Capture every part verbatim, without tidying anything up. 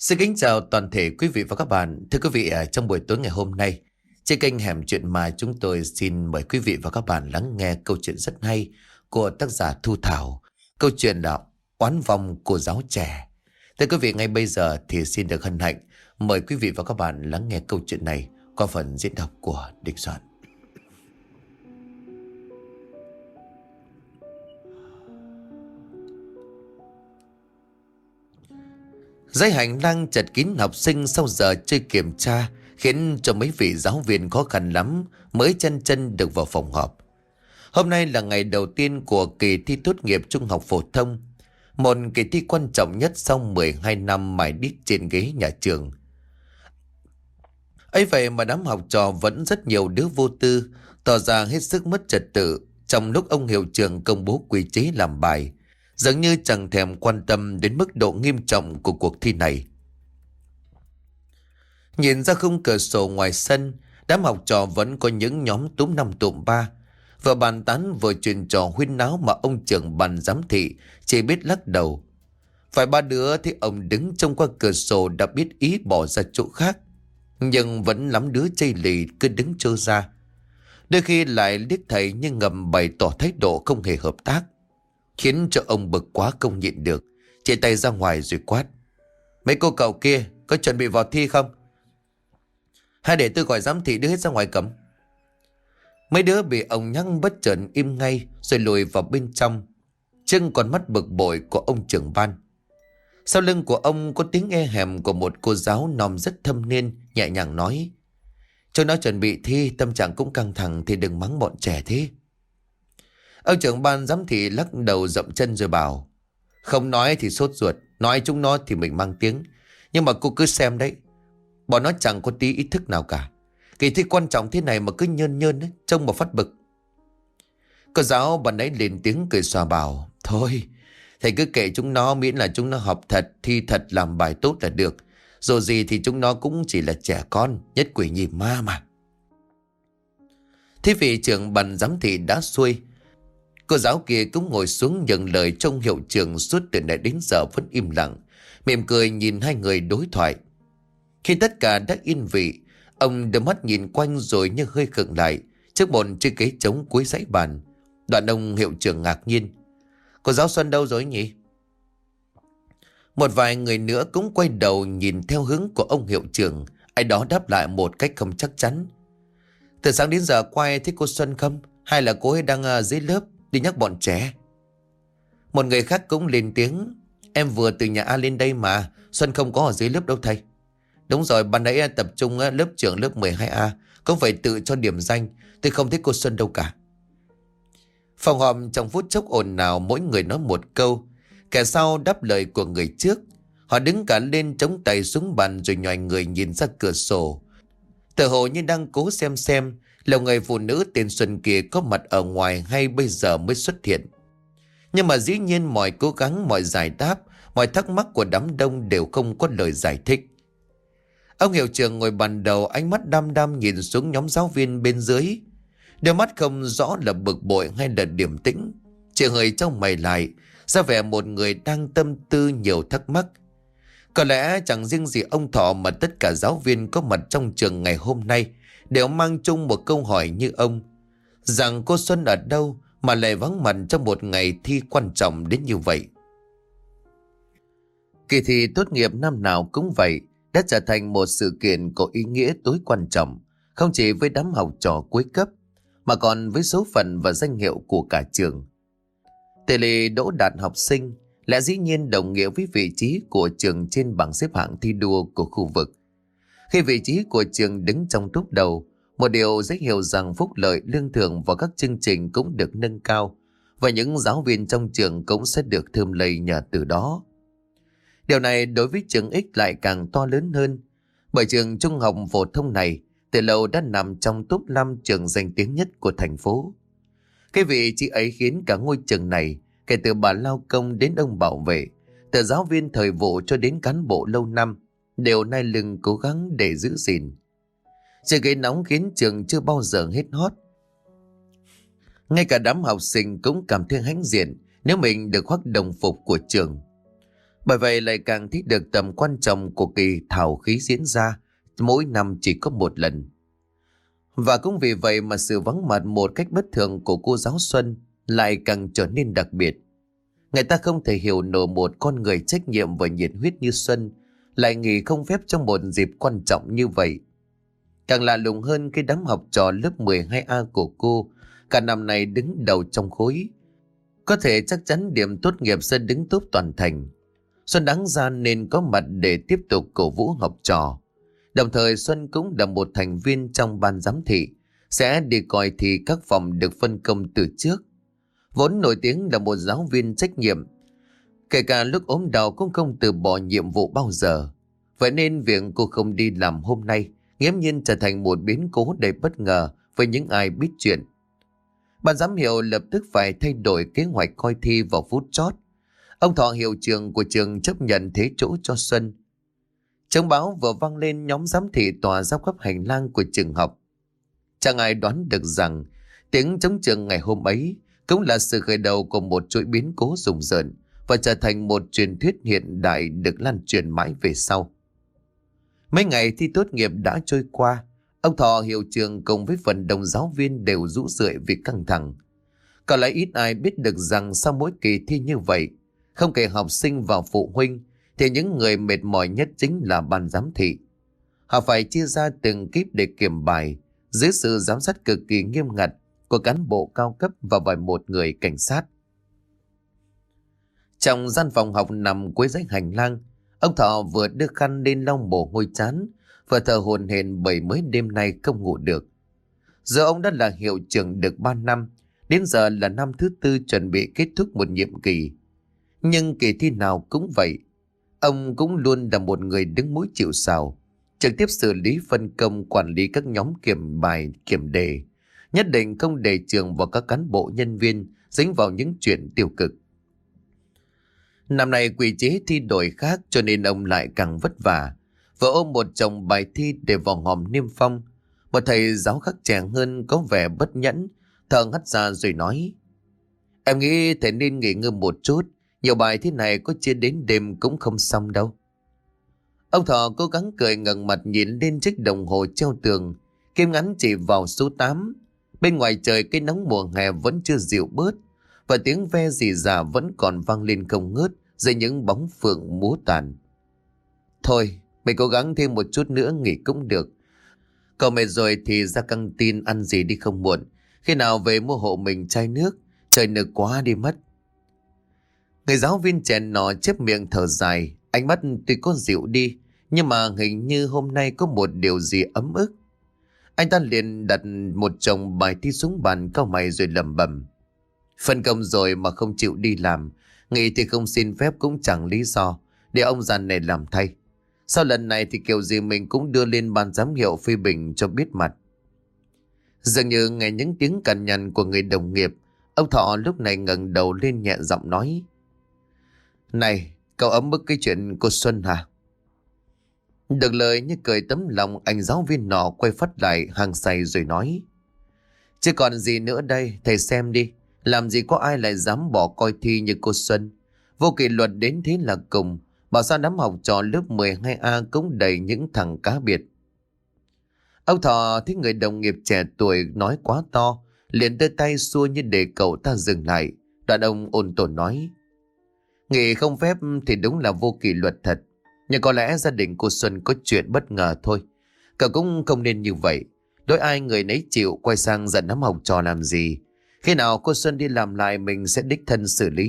Xin kính chào toàn thể quý vị và các bạn. Thưa quý vị, à, trong buổi tối ngày hôm nay, trên kênh Hẻm Chuyện Ma chúng tôi xin mời quý vị và các bạn lắng nghe câu chuyện rất hay của tác giả Thu Thảo. Câu chuyện là Oán vong cô giáo trẻ. Thưa quý vị, ngay bây giờ thì xin được hân hạnh mời quý vị và các bạn lắng nghe câu chuyện này qua phần diễn đọc của Địch Soạn. Dãy hành lang chật kín học sinh sau giờ chơi kiểm tra khiến cho mấy vị giáo viên khó khăn lắm mới chân chân được vào phòng họp. Hôm nay là ngày đầu tiên của kỳ thi tốt nghiệp trung học phổ thông, một kỳ thi quan trọng nhất sau mười hai năm mải đít trên ghế nhà trường. Ấy vậy mà đám học trò vẫn rất nhiều đứa vô tư, tỏ ra hết sức mất trật tự trong lúc ông hiệu trưởng công bố quy chế làm bài, dường như chẳng thèm quan tâm đến mức độ nghiêm trọng của cuộc thi này. Nhìn ra khung cửa sổ ngoài sân, đám học trò vẫn có những nhóm túm năm tụm ba, vừa bàn tán vừa chuyện trò huyên náo mà ông trưởng ban giám thị chỉ biết lắc đầu. Vài ba đứa thấy ông đứng trông qua cửa sổ đã biết ý bỏ ra chỗ khác, nhưng vẫn lắm đứa chây lì cứ đứng trơ ra. Đôi khi lại liếc thầy nhưng ngầm bày tỏ thái độ không hề hợp tác, khiến cho ông bực quá không nhịn được, chỉ tay ra ngoài rồi quát: "Mấy cô cậu kia có chuẩn bị vào thi không? Hay để tôi gọi giám thị đưa hết ra ngoài cấm." Mấy đứa bị ông nhắc bất chợt im ngay rồi lùi vào bên trong, trưng còn mắt bực bội của ông trưởng ban. Sau lưng của ông có tiếng e hèm của một cô giáo nòm rất thâm niên nhẹ nhàng nói: "Cho nó chuẩn bị thi, tâm trạng cũng căng thẳng thì đừng mắng bọn trẻ thế." Ông trưởng ban giám thị lắc đầu dậm chân rồi bảo: "Không nói thì sốt ruột, nói chúng nó thì mình mang tiếng. Nhưng mà cô cứ xem đấy, bọn nó chẳng có tí ý thức nào cả. Kỳ thi quan trọng thế này mà cứ nhơn nhơn ấy, trông mà phát bực." Cô giáo bạn ấy lên tiếng cười xòa bảo: "Thôi, thầy cứ kệ chúng nó, miễn là chúng nó học thật, thi thật, làm bài tốt là được. Dù gì thì chúng nó cũng chỉ là trẻ con, nhất quỷ nhì ma mà." Thế vị trưởng ban giám thị đã xuôi. Cô giáo kia cũng ngồi xuống nhận lời trong hiệu trưởng suốt từ nãy đến giờ vẫn im lặng, mỉm cười nhìn hai người đối thoại. Khi tất cả đã yên vị, ông đưa mắt nhìn quanh rồi như hơi khựng lại trước một chiếc ghế trống cuối dãy bàn. Đoạn ông hiệu trưởng ngạc nhiên: "Cô giáo Xuân đâu rồi nhỉ?" Một vài người nữa cũng quay đầu nhìn theo hướng của ông hiệu trưởng. Ai đó đáp lại một cách không chắc chắn: "Từ sáng đến giờ quay thấy cô Xuân không? Hay là cô ấy đang uh, dưới lớp đi nhắc bọn trẻ?" Một người khác cũng lên tiếng: "Em vừa từ nhà A lên đây mà, Xuân không có ở dưới lớp đâu thầy." "Đúng rồi, ban nãy tập trung lớp trưởng lớp mười hai A, có phải tự cho điểm danh, tôi không thấy cô Xuân đâu cả." Phòng họp trong phút chốc ồn ào, mỗi người nói một câu, kẻ sau đáp lời của người trước. Họ đứng cả lên chống tay xuống bàn rồi nhòi người nhìn ra cửa sổ, tựa hồ như đang cố xem xem là người phụ nữ tên Xuân kia có mặt ở ngoài hay bây giờ mới xuất hiện. Nhưng mà dĩ nhiên mọi cố gắng, mọi giải đáp, mọi thắc mắc của đám đông đều không có lời giải thích. Ông hiệu trưởng ngồi bàn đầu, ánh mắt đăm đăm nhìn xuống nhóm giáo viên bên dưới. Đôi mắt không rõ là bực bội hay là điềm tĩnh, chỉ hơi trong mày lại, ra vẻ một người đang tâm tư nhiều thắc mắc. Có lẽ chẳng riêng gì ông Thọ mà tất cả giáo viên có mặt trong trường ngày hôm nay đều mang chung một câu hỏi như ông, rằng cô Xuân ở đâu mà lại vắng mặt trong một ngày thi quan trọng đến như vậy. Kỳ thi tốt nghiệp năm nào cũng vậy, đã trở thành một sự kiện có ý nghĩa tối quan trọng, không chỉ với đám học trò cuối cấp, mà còn với số phận và danh hiệu của cả trường. Tỷ lệ đỗ đạt học sinh lẽ dĩ nhiên đồng nghĩa với vị trí của trường trên bảng xếp hạng thi đua của khu vực. Khi vị trí của trường đứng trong top đầu, một điều rất hiểu rằng phúc lợi, lương thưởng và các chương trình cũng được nâng cao, và những giáo viên trong trường cũng sẽ được thơm lây nhờ từ đó. Điều này đối với trường X lại càng to lớn hơn, bởi trường trung học phổ thông này từ lâu đã nằm trong top năm trường danh tiếng nhất của thành phố. Cái vị trí ấy khiến cả ngôi trường này, kể từ bà lao công đến ông bảo vệ, từ giáo viên thời vụ cho đến cán bộ lâu năm, đều nai lưng cố gắng để giữ gìn. Sự ghế nóng khiến trường chưa bao giờ hết hot. Ngay cả đám học sinh cũng cảm thấy hãnh diện nếu mình được khoác đồng phục của trường. Bởi vậy lại càng thấy được tầm quan trọng của kỳ thảo khí diễn ra mỗi năm chỉ có một lần. Và cũng vì vậy mà sự vắng mặt một cách bất thường của cô giáo Xuân lại càng trở nên đặc biệt. Người ta không thể hiểu nổi một con người trách nhiệm và nhiệt huyết như Xuân lại nghỉ không phép trong một dịp quan trọng như vậy. Càng lạ lùng hơn cái đám học trò lớp mười hai A của cô cả năm nay đứng đầu trong khối. Có thể chắc chắn điểm tốt nghiệp sẽ đứng top toàn thành. Xuân đáng ra nên có mặt để tiếp tục cổ vũ học trò. Đồng thời Xuân cũng là một thành viên trong ban giám thị, sẽ đi coi thi các phòng được phân công từ trước. Vốn nổi tiếng là một giáo viên trách nhiệm, kể cả lúc ốm đau cũng không từ bỏ nhiệm vụ bao giờ. Vậy nên việc cô không đi làm hôm nay nghiễm nhiên trở thành một biến cố đầy bất ngờ với những ai biết chuyện. Ban giám hiệu lập tức phải thay đổi kế hoạch coi thi vào phút chót. Ông Thọ, hiệu trưởng của trường, chấp nhận thế chỗ cho Xuân. Trống báo vừa vang lên, nhóm giám thị tỏa ra khắp hành lang của trường học. Chẳng ai đoán được rằng tiếng trống trường ngày hôm ấy cũng là sự khởi đầu của một chuỗi biến cố rùng rợn và trở thành một truyền thuyết hiện đại được lan truyền mãi về sau. Mấy ngày thi tốt nghiệp đã trôi qua, ông Thọ, hiệu trưởng cùng với phần đông giáo viên đều rũ rượi vì căng thẳng. Còn lại ít ai biết được rằng sau mỗi kỳ thi như vậy, không kể học sinh và phụ huynh, thì những người mệt mỏi nhất chính là ban giám thị. Họ phải chia ra từng kíp để kiểm bài dưới sự giám sát cực kỳ nghiêm ngặt của cán bộ cao cấp và vài một người cảnh sát. Trong gian phòng học nằm cuối dãy hành lang, ông Thọ vừa đưa khăn lên lau mồ hôi chán, vừa thở hổn hển bởi mấy đêm nay không ngủ được. Giờ ông đã là hiệu trưởng được ba năm, đến giờ là năm thứ tư chuẩn bị kết thúc một nhiệm kỳ. Nhưng kỳ thi nào cũng vậy, ông cũng luôn là một người đứng mũi chịu sào, trực tiếp xử lý phân công, quản lý các nhóm kiểm bài, kiểm đề, nhất định không để trường và các cán bộ nhân viên dính vào những chuyện tiêu cực. Năm nay quy chế thi đổi khác cho nên ông lại càng vất vả, vừa ôm một chồng bài thi để vào hòm niêm phong. Một thầy giáo khác trẻ hơn có vẻ bất nhẫn, thở hắt ra rồi nói: "Em nghĩ thầy nên nghỉ ngơi một chút, nhiều bài thế này có chia đến đêm cũng không xong đâu." Ông Thọ cố gắng cười, ngẩng mặt nhìn lên chiếc đồng hồ treo tường, kim ngắn chỉ vào số tám. Bên ngoài trời cái nóng mùa hè vẫn chưa dịu bớt, và tiếng ve rì rả vẫn còn vang lên không ngớt dưới những bóng phượng múa tàn. "Thôi, mày cố gắng thêm một chút nữa nghỉ cũng được. Cậu mệt rồi thì ra căng tin ăn gì đi không muộn. Khi nào về mua hộ mình chai nước, trời nực quá đi mất." Người giáo viên trẻ nọ chép miệng thở dài, ánh mắt tuy có dịu đi, nhưng mà hình như hôm nay có một điều gì ấm ức. Anh ta liền đặt một chồng bài thi xuống bàn, cau mày rồi lẩm bẩm: "Phân công rồi mà không chịu đi làm, nghỉ thì không xin phép cũng chẳng lý do, để ông già này làm thay. Sau lần này thì kiểu gì mình cũng đưa lên ban giám hiệu phê bình cho biết mặt." Dường như nghe những tiếng cằn nhằn của người đồng nghiệp, ông Thọ lúc này ngẩng đầu lên nhẹ giọng nói: "Này, cậu ấm ức cái chuyện cô Xuân hả?" Được lời như cười tấm lòng, anh giáo viên nọ quay phát lại hàng say rồi nói: "Chứ còn gì nữa đây, thầy xem đi. Làm gì có ai lại dám bỏ coi thi như cô Xuân. Vô kỷ luật đến thế là cùng. Bảo sao đám học trò lớp mười hai A cũng đầy những thằng cá biệt." Ông Thọ thấy người đồng nghiệp trẻ tuổi nói quá to, liền đưa tay xua như để cậu ta dừng lại. Đoạn ông ôn tồn nói: "Nghỉ không phép thì đúng là vô kỷ luật thật. Nhưng có lẽ gia đình cô Xuân có chuyện bất ngờ thôi. Cậu cũng không nên như vậy. Đối ai người nấy chịu, quay sang giận đám học trò làm gì. Khi nào cô Xuân đi làm lại mình sẽ đích thân xử lý."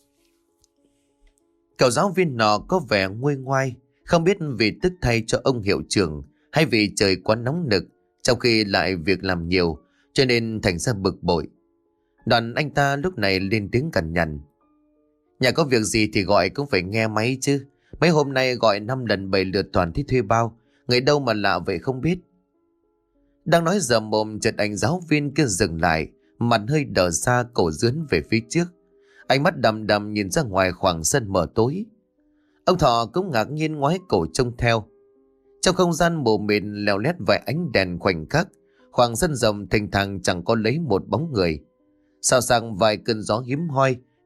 Cậu giáo viên nọ có vẻ nguôi ngoai, không biết vì tức thay cho ông hiệu trưởng hay vì trời quá nóng nực, trong khi lại việc làm nhiều, cho nên thành ra bực bội. Đoạn anh ta lúc này lên tiếng cằn nhằn: "Nhà có việc gì thì gọi cũng phải nghe máy chứ. Mấy hôm nay gọi năm lần bảy lượt toàn thi thuê bao, người đâu mà lạ vậy không biết." Đang nói dở mồm, chợt anh giáo viên kia dừng lại, mặt hơi đờ ra, cổ dướn về phía trước, ánh mắt đăm đăm nhìn ra ngoài khoảng sân mờ tối. Ông Thọ cũng ngạc nhiên ngoái cổ trông theo. Trong không gian mù mịt leo lét vài ánh đèn khoảnh khắc, khoảng sân rộng thênh thang chẳng có lấy một bóng người. Sao sang vài cơn gió hiếm hoi,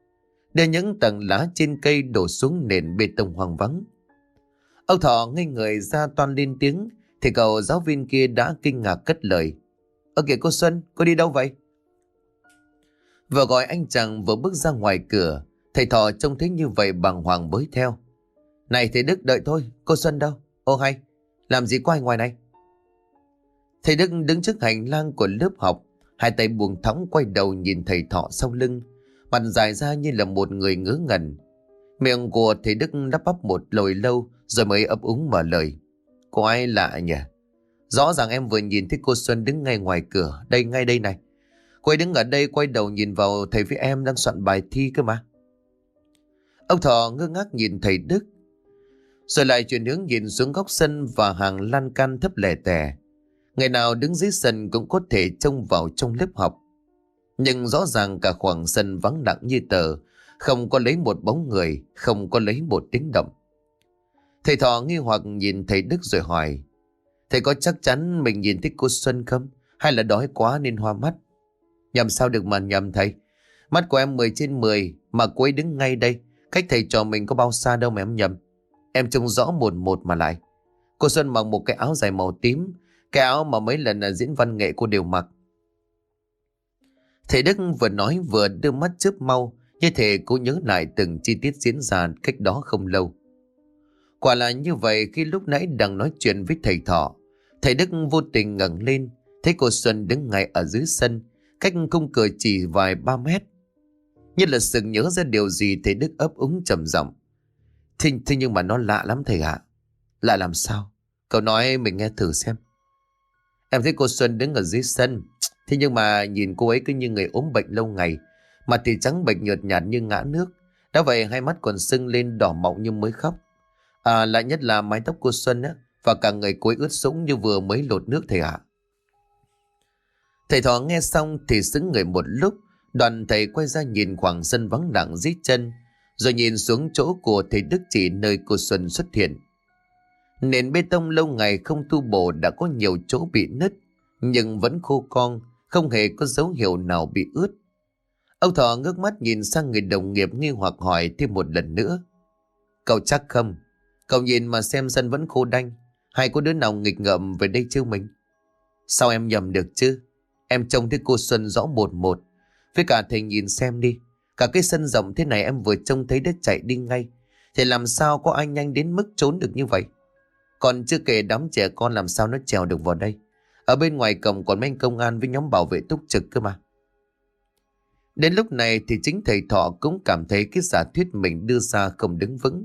đưa những tầng lá trên cây đổ xuống nền bê tông hoang vắng. Ông Thọ ngây người ra toan lên tiếng thì cậu giáo viên kia đã kinh ngạc cất lời: "Ơ kìa cô Xuân, cô đi đâu vậy?" Vừa gọi anh chàng vừa bước ra ngoài cửa, thầy Thọ trông thấy như vậy bàng hoàng bới theo: "Này thầy Đức, đợi thôi, cô Xuân đâu? Ô hay, làm gì có ai ngoài này?" Thầy Đức đứng trước hành lang của lớp học, hai tay buông thõng quay đầu nhìn thầy Thọ sau lưng, mặt dài ra như là một người ngớ ngẩn. Miệng của thầy Đức lắp bắp một hồi lâu rồi mới ấp úng mở lời: "Có ai lạ nhỉ? Rõ ràng em vừa nhìn thấy cô Xuân đứng ngay ngoài cửa, đây ngay đây này. Cô ấy đứng ở đây quay đầu nhìn vào thầy với em đang soạn bài thi cơ mà." Ông Thọ ngơ ngác nhìn thầy Đức, rồi lại chuyển hướng nhìn xuống góc sân và hàng lan can thấp lẻ tẻ. Ngày nào đứng dưới sân cũng có thể trông vào trong lớp học, nhưng rõ ràng cả khoảng sân vắng lặng như tờ, không có lấy một bóng người, không có lấy một tiếng động. Thầy Thọ nghi hoặc nhìn thầy Đức rồi hỏi: "Thầy có chắc chắn mình nhìn thấy cô Xuân không? Hay là đói quá nên hoa mắt?" "Nhầm sao được mà nhầm thầy. Mắt của em mười trên mười mà cô ấy đứng ngay đây, cách thầy trò mình có bao xa đâu mà em nhầm. Em trông rõ một một mà lại. Cô Xuân mặc một cái áo dài màu tím, cái áo mà mấy lần là diễn văn nghệ cô đều mặc." Thầy Đức vừa nói vừa đưa mắt chớp mau, như thể cô nhớ lại từng chi tiết diễn ra cách đó không lâu. Quả là như vậy, khi lúc nãy đang nói chuyện với thầy Thọ, thầy Đức vô tình ngẩng lên, thấy cô Xuân đứng ngay ở dưới sân, cách khung cửa chỉ vài ba mét. Như là sực nhớ ra điều gì, thầy Đức ấp úng trầm giọng: Thế, thế nhưng mà nó lạ lắm thầy ạ." "Lạ làm sao? Cậu nói mình nghe thử xem." "Em thấy cô Xuân đứng ở dưới sân, thế nhưng mà nhìn cô ấy cứ như người ốm bệnh lâu ngày, mặt thì trắng bệch nhợt nhạt như ngã nước. Đã vậy hai mắt còn sưng lên đỏ mọng như mới khóc. À, lạ nhất là mái tóc cô Xuân á, và cả người cô ấy ướt sũng như vừa mới lột nước thầy ạ." Thầy Thọ nghe xong thì sững người một lúc, đoàn thầy quay ra nhìn khoảng sân vắng lặng dưới chân, rồi nhìn xuống chỗ của thầy Đức chỉ nơi cô Xuân xuất hiện. Nền bê tông lâu ngày không tu bổ đã có nhiều chỗ bị nứt, nhưng vẫn khô cong, không hề có dấu hiệu nào bị ướt. Ông Thọ ngước mắt nhìn sang người đồng nghiệp nghi hoặc hỏi thêm một lần nữa: "Cậu chắc không? Cậu nhìn mà xem sân vẫn khô đanh, hay có đứa nào nghịch ngợm về đây chưa mình?" "Sao em nhầm được chứ? Em trông thấy cô Xuân rõ một một. Với cả thầy nhìn xem đi, cả cái sân rộng thế này em vừa trông thấy đã chạy đi ngay, thì làm sao có ai nhanh đến mức trốn được như vậy? Còn chưa kể đám trẻ con làm sao nó trèo được vào đây. Ở bên ngoài cổng còn mấy anh công an với nhóm bảo vệ túc trực cơ mà." Đến lúc này thì chính thầy Thọ cũng cảm thấy cái giả thuyết mình đưa ra không đứng vững.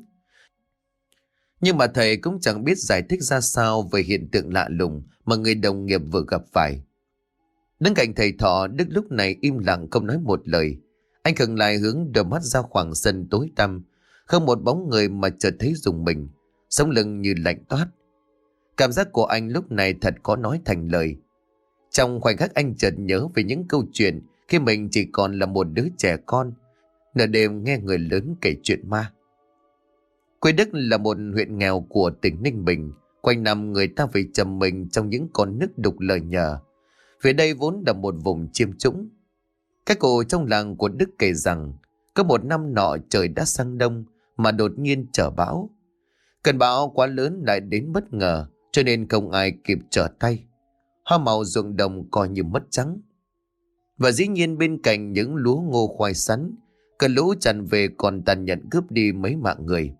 Nhưng mà thầy cũng chẳng biết giải thích ra sao về hiện tượng lạ lùng mà người đồng nghiệp vừa gặp phải. Đứng cạnh thầy Thọ, Đức lúc này im lặng không nói một lời. Anh khựng lại hướng đôi mắt ra khoảng sân tối tăm, không một bóng người mà chợt thấy rùng mình, sống lưng như lạnh toát. Cảm giác của anh lúc này thật khó nói thành lời. Trong khoảnh khắc anh chợt nhớ về những câu chuyện khi mình chỉ còn là một đứa trẻ con, nửa đêm nghe người lớn kể chuyện ma. Quê Đức là một huyện nghèo của tỉnh Ninh Bình, quanh năm người ta phải trầm mình trong những con nước đục lờ nhờ. Về đây vốn là một vùng chiêm trũng. Các cụ trong làng của Đức kể rằng có một năm nọ trời đã sang đông mà đột nhiên trở bão. Cơn bão quá lớn lại đến bất ngờ, cho nên không ai kịp trở tay. Hoa màu ruộng đồng coi như mất trắng. Và dĩ nhiên bên cạnh những lúa ngô khoai sắn, cơn lũ tràn về còn tàn nhẫn cướp đi mấy mạng người.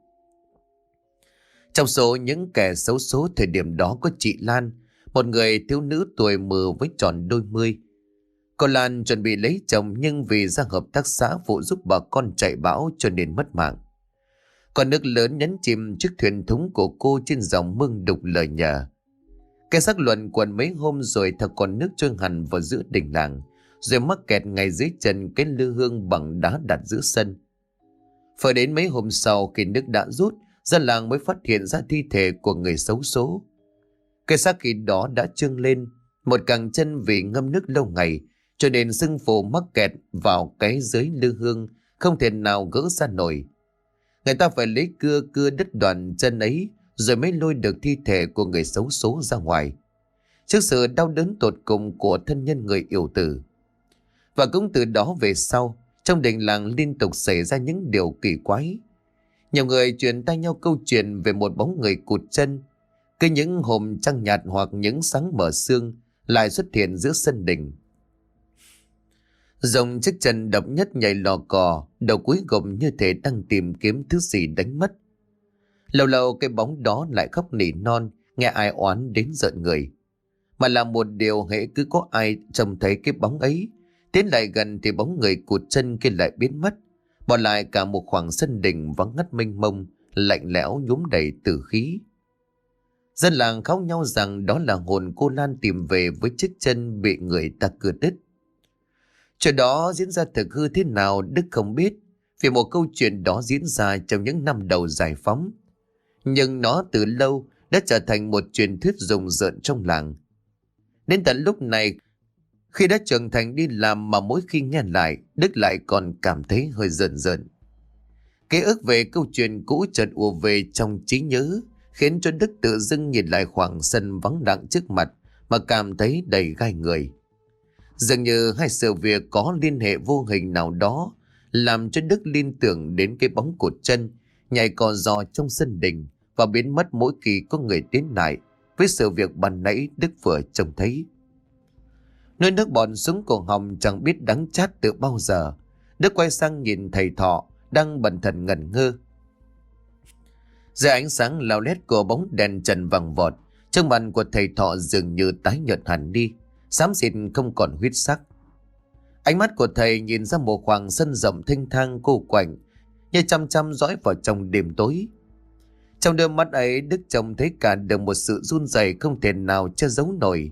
Trong số những kẻ xấu số thời điểm đó có chị Lan, một người thiếu nữ tuổi mờ với tròn đôi mươi. Cô Lan chuẩn bị lấy chồng nhưng vì ra hợp tác xã phụ giúp bà con chạy bão cho nên mất mạng. Con nước lớn nhấn chìm chiếc thuyền thúng của cô trên dòng mương đục lờ nhờ. Cái xác luận quần mấy hôm rồi thật con nước trôi hẳn vào giữa đình làng, rồi mắc kẹt ngay dưới chân cái lư hương bằng đá đặt giữa sân. Phải đến mấy hôm sau khi nước đã rút, dân làng mới phát hiện ra thi thể của người xấu số. Cái xác khi đó đã trương lên, một cẳng chân vì ngâm nước lâu ngày, cho nên sưng phù mắc kẹt vào cái dưới lư hương, không thể nào gỡ ra nổi. Người ta phải lấy cưa cưa đứt đoạn chân ấy, rồi mới lôi được thi thể của người xấu số ra ngoài. Trước sự đau đớn tột cùng của thân nhân người yêu tử. Và cũng từ đó về sau, trong đình làng liên tục xảy ra những điều kỳ quái. Nhiều người truyền tay nhau câu chuyện về một bóng người cụt chân. Cứ những hôm trăng nhạt hoặc những sáng mở sương lại xuất hiện giữa sân đình. Dòng chiếc chân độc nhất nhảy lò cò, đầu cúi gồng như thể đang tìm kiếm thứ gì đánh mất. Lâu lâu cái bóng đó lại khóc nỉ non, nghe ai oán đến rợn người. Mà là một điều hễ cứ có ai trông thấy cái bóng ấy, tiến lại gần thì bóng người cụt chân kia lại biến mất, bỏ lại cả một khoảng sân đình vắng ngắt mênh mông, lạnh lẽo nhuốm đầy tử khí. Dân làng kháo nhau rằng đó là hồn cô Lan tìm về với chiếc chân bị người ta cưa đứt. Chuyện đó diễn ra thực hư thế nào Đức không biết, vì một câu chuyện đó diễn ra trong những năm đầu giải phóng. Nhưng nó từ lâu đã trở thành một truyền thuyết rùng rợn trong làng. Đến tận lúc này, khi đã trưởng thành đi làm mà mỗi khi nghe lại, Đức lại còn cảm thấy hơi rợn rợn. Ký ức về câu chuyện cũ chợt ùa về trong trí nhớ, khiến cho Đức tự dưng nhìn lại khoảng sân vắng lặng trước mặt mà cảm thấy đầy gai người. Dường như hai sự việc có liên hệ vô hình nào đó, làm cho Đức liên tưởng đến cái bóng cột chân nhảy cò giò trong sân đình và biến mất mỗi khi có người tiến lại với sự việc ban nãy Đức vừa trông thấy. Nơi nước bọt xuống cổ họng chẳng biết đắng chát từ bao giờ, Đức quay sang nhìn thầy Thọ đang bần thần ngẩn ngơ. Dưới ánh sáng lao lét của bóng đèn trần vàng vọt, trong mặt của thầy Thọ dường như tái nhợt hẳn đi, xám xịt không còn huyết sắc. Ánh mắt của thầy nhìn ra một khoảng sân rộng thênh thang cô quạnh, như chăm chăm dõi vào trong đêm tối. Trong đôi mắt ấy, Đức trông thấy cả được một sự run rẩy không thể nào che giấu nổi.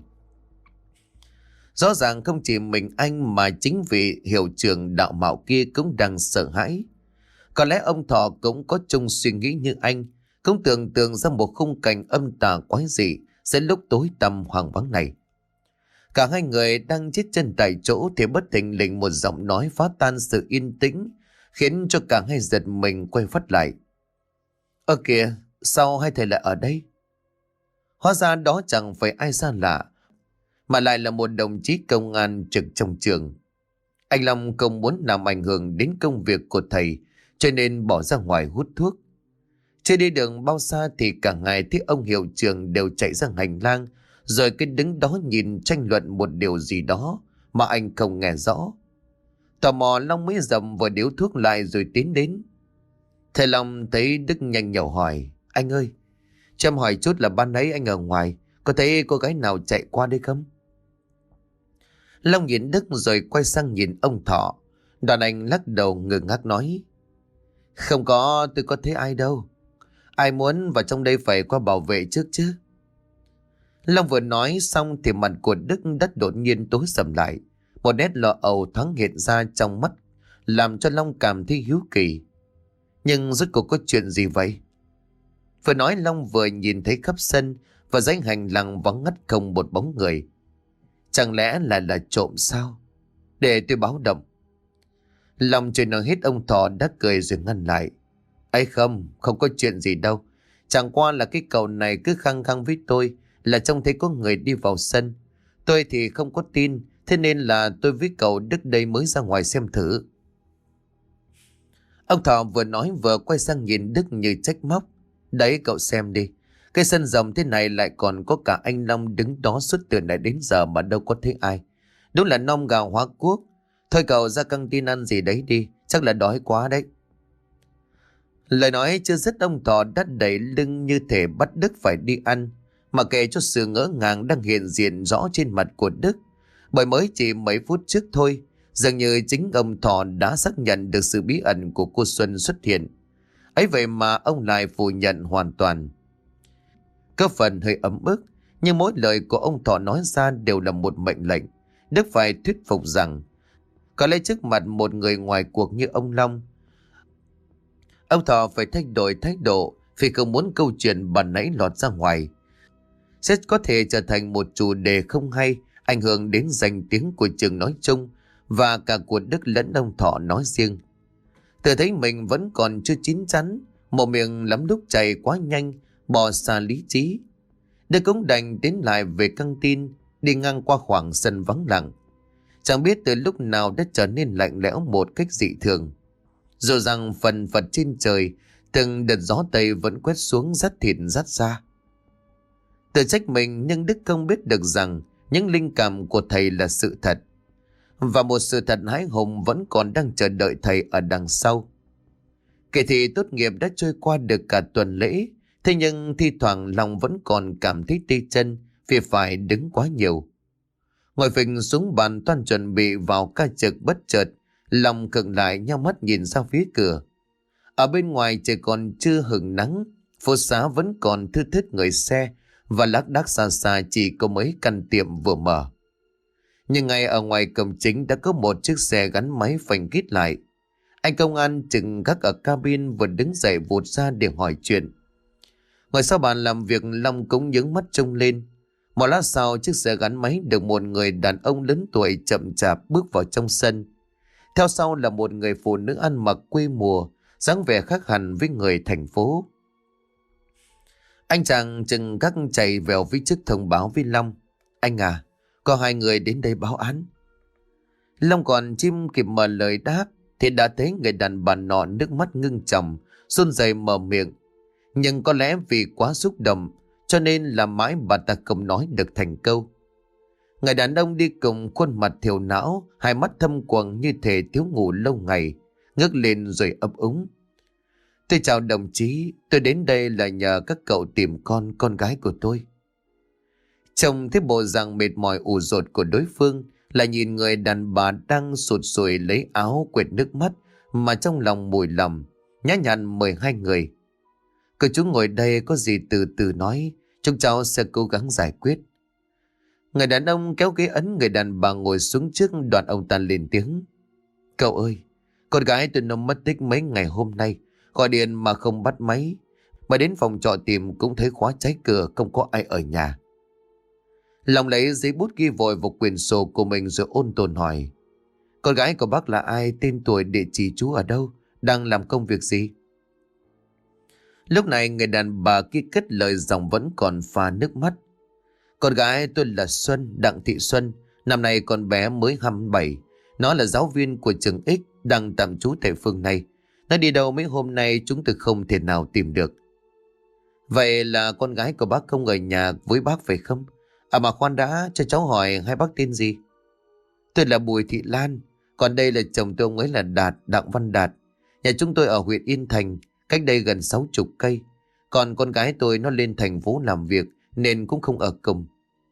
Rõ ràng không chỉ mình anh mà chính vị hiệu trưởng đạo mạo kia cũng đang sợ hãi. Có lẽ ông Thọ cũng có chung suy nghĩ như anh, cũng tưởng tượng ra một khung cảnh âm tà quái dị sẽ lúc tối tăm hoang vắng này. Cả hai người đang chết chân tại chỗ thì bất thình lình một giọng nói phá tan sự yên tĩnh, khiến cho cả hai giật mình quay phát lại. Ơ kìa, sao hai thầy lại ở đây? Hóa ra đó chẳng phải ai xa lạ, mà lại là một đồng chí công an trực trong trường. Anh Long không muốn làm ảnh hưởng đến công việc của thầy, cho nên bỏ ra ngoài hút thuốc. Chưa đi đường bao xa thì cả ngày thấy ông hiệu trưởng đều chạy ra hành lang, rồi cứ đứng đó nhìn tranh luận một điều gì đó mà anh không nghe rõ. Tò mò Long mới dầm vào điếu thuốc lại rồi tiến đến. Thầy Long thấy Đức nhanh nhẩu hỏi, anh ơi, cho em hỏi chút là ban nãy anh ở ngoài, có thấy cô gái nào chạy qua đây không? Long nhìn Đức rồi quay sang nhìn ông Thọ. Đoàn anh lắc đầu ngơ ngác nói, không có, tôi có thấy ai đâu. Ai muốn vào trong đây phải qua bảo vệ trước chứ. Long vừa nói xong thì mặt của Đức đất đột nhiên tối sầm lại. Một nét lo âu thoáng hiện ra trong mắt, làm cho Long cảm thấy hiếu kỳ. Nhưng rốt cuộc có chuyện gì vậy? Vừa nói Long vừa nhìn thấy khắp sân và dãy hành lang vắng ngắt không một bóng người. Chẳng lẽ là là trộm sao? Để tôi báo động. Long chưa nói hết ông Thọ đã cười rồi ngăn lại. Ấy không, không có chuyện gì đâu. Chẳng qua là cái cậu này cứ khăng khăng với tôi là trông thấy có người đi vào sân. Tôi thì không có tin, thế nên là tôi với cậu Đức đây mới ra ngoài xem thử. Ông Thọ vừa nói vừa quay sang nhìn Đức như trách móc. Đấy cậu xem đi, cái sân rộng thế này lại còn có cả anh Long đứng đó suốt từ nãy đến giờ mà đâu có thấy ai. Đúng là nom gà hóa cuốc. Thôi cậu ra căng tin ăn gì đấy đi, chắc là đói quá đấy. Lời nói chưa dứt ông Thọ đã đẩy lưng như thể bắt Đức phải đi ăn, mà kệ cho sự ngỡ ngàng đang hiện diện rõ trên mặt của Đức. Bởi mới chỉ mấy phút trước thôi, dường như chính ông Thọ đã xác nhận được sự bí ẩn của cô Xuân xuất hiện. Ấy vậy mà ông lại phủ nhận hoàn toàn. Có phần hơi ấm ức, nhưng mỗi lời của ông Thọ nói ra đều là một mệnh lệnh. Đức phải thuyết phục rằng có lẽ trước mặt một người ngoài cuộc như ông Long, ông Thọ phải thay đổi thái độ vì không muốn câu chuyện ban nãy lọt ra ngoài. Sẽ có thể trở thành một chủ đề không hay, ảnh hưởng đến danh tiếng của trường nói chung và cả của Đức lẫn ông Thọ nói riêng. Tự thấy mình vẫn còn chưa chín chắn, một miệng lắm lúc chạy quá nhanh, bỏ xa lý trí. Đức cũng đành tiến lại về căng tin, đi ngang qua khoảng sân vắng lặng. Chẳng biết từ lúc nào đã trở nên lạnh lẽo một cách dị thường. Dù rằng phần phật trên trời, từng đợt gió tây vẫn quét xuống rát thịt rát da. Tự trách mình nhưng Đức không biết được rằng những linh cảm của thầy là sự thật. Và một sự thật hãi hùng vẫn còn đang chờ đợi thầy ở đằng sau. Kể thì tốt nghiệp đã trôi qua được cả tuần lễ, thế nhưng thi thoảng lòng vẫn còn cảm thấy tê chân vì phải đứng quá nhiều. Ngồi phình xuống bàn toan chuẩn bị vào ca trực, bất chợt lòng khựng lại, nheo mắt nhìn ra phía cửa. Ở bên ngoài trời còn chưa hửng nắng, phố xá vẫn còn thưa thớt người xe, và lác đác xa xa chỉ có mấy căn tiệm vừa mở. Nhưng ngay ở ngoài cổng chính đã có một chiếc xe gắn máy phanh kít lại. Anh công an chừng gác ở cabin vừa đứng dậy vụt ra để hỏi chuyện. Ngồi sau bàn làm việc, Long cũng nhướng mắt trông lên. Một lát sau, chiếc xe gắn máy được một người đàn ông lớn tuổi chậm chạp bước vào trong sân. Theo sau là một người phụ nữ ăn mặc quê mùa, dáng vẻ khác hẳn với người thành phố. Anh chàng chừng gác chạy vèo phía trước thông báo với Long. Anh à, có hai người đến đây báo án. Long còn chim kịp mở lời đáp thì đã thấy người đàn bà nọ nước mắt ngưng tròng, run rẩy mở miệng. Nhưng có lẽ vì quá xúc động cho nên là mãi bà ta không nói được thành câu. Người đàn ông đi cùng khuôn mặt thiểu não, hai mắt thâm quầng như thể thiếu ngủ lâu ngày, ngước lên rồi ấp úng. Tôi chào đồng chí, tôi đến đây là nhờ các cậu tìm con, con gái của tôi. Trông thấy bộ dạng mệt mỏi ủ rột của đối phương, là nhìn người đàn bà đang sụt sùi lấy áo quệt nước mắt mà trong lòng mùi lòng, nhã nhặn mời hai người. Cô chú ngồi đây, có gì từ từ nói, chúng cháu sẽ cố gắng giải quyết. Người đàn ông kéo ghế ấn người đàn bà ngồi xuống trước, đoạn ông ta lên tiếng. Cậu ơi, con gái tôi nó mất tích mấy ngày hôm nay, gọi điện mà không bắt máy, mà đến phòng trọ tìm cũng thấy khóa trái cửa, không có ai ở nhà. Long lấy giấy bút ghi vội vào quyển sổ của mình rồi ôn tồn hỏi. Con gái của bác là ai, tên tuổi, địa chỉ chú ở đâu, đang làm công việc gì? Lúc này người đàn bà kia cất lời giọng vẫn còn pha nước mắt. Con gái tôi là Xuân, Đặng Thị Xuân, năm nay con bé mới hai mươi bảy. Nó là giáo viên của trường X, đang tạm trú tại phường này. Nó đi đâu mấy hôm nay chúng tôi không thể nào tìm được. Vậy là con gái của bác không ở nhà với bác phải không? À mà khoan đã, cho cháu hỏi hai bác tên gì? Tôi là Bùi Thị Lan, còn đây là chồng tôi, ông ấy là Đạt, Đặng Văn Đạt. Nhà chúng tôi ở huyện Yên Thành, cách đây gần sáu chục cây. Còn con gái tôi nó lên thành phố làm việc nên cũng không ở cùng.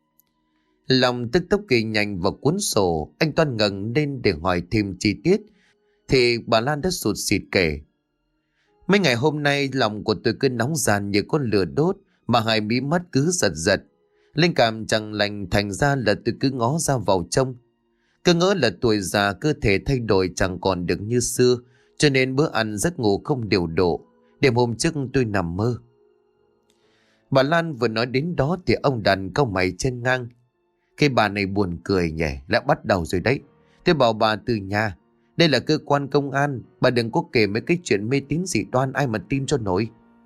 Lòng tức tốc kỳ nhanh vào cuốn sổ, anh toan ngẩng lên để hỏi thêm chi tiết thì bà Lan đã sụt sịt kể. Mấy ngày hôm nay lòng của tôi cứ nóng ràn như con lửa đốt, mà hai mí mắt cứ giật giật. Linh cảm chẳng lành, thành ra là tôi cứ ngó ra vào trong. Cứ ngỡ là tuổi già, cơ thể thay đổi chẳng còn được như xưa, cho nên bữa ăn giấc ngủ không điều độ. Đêm hôm trước tôi nằm mơ. Bà Lan vừa nói đến đó thì ông Đàn cau mày chen ngang. Cái bà này buồn cười nhỉ, lại bắt đầu rồi đấy. Tôi bảo bà từ nhà, đây là cơ quan công an, bà đừng có kể mấy cái chuyện mê tín dị đoan, ai mà tin cho nổi.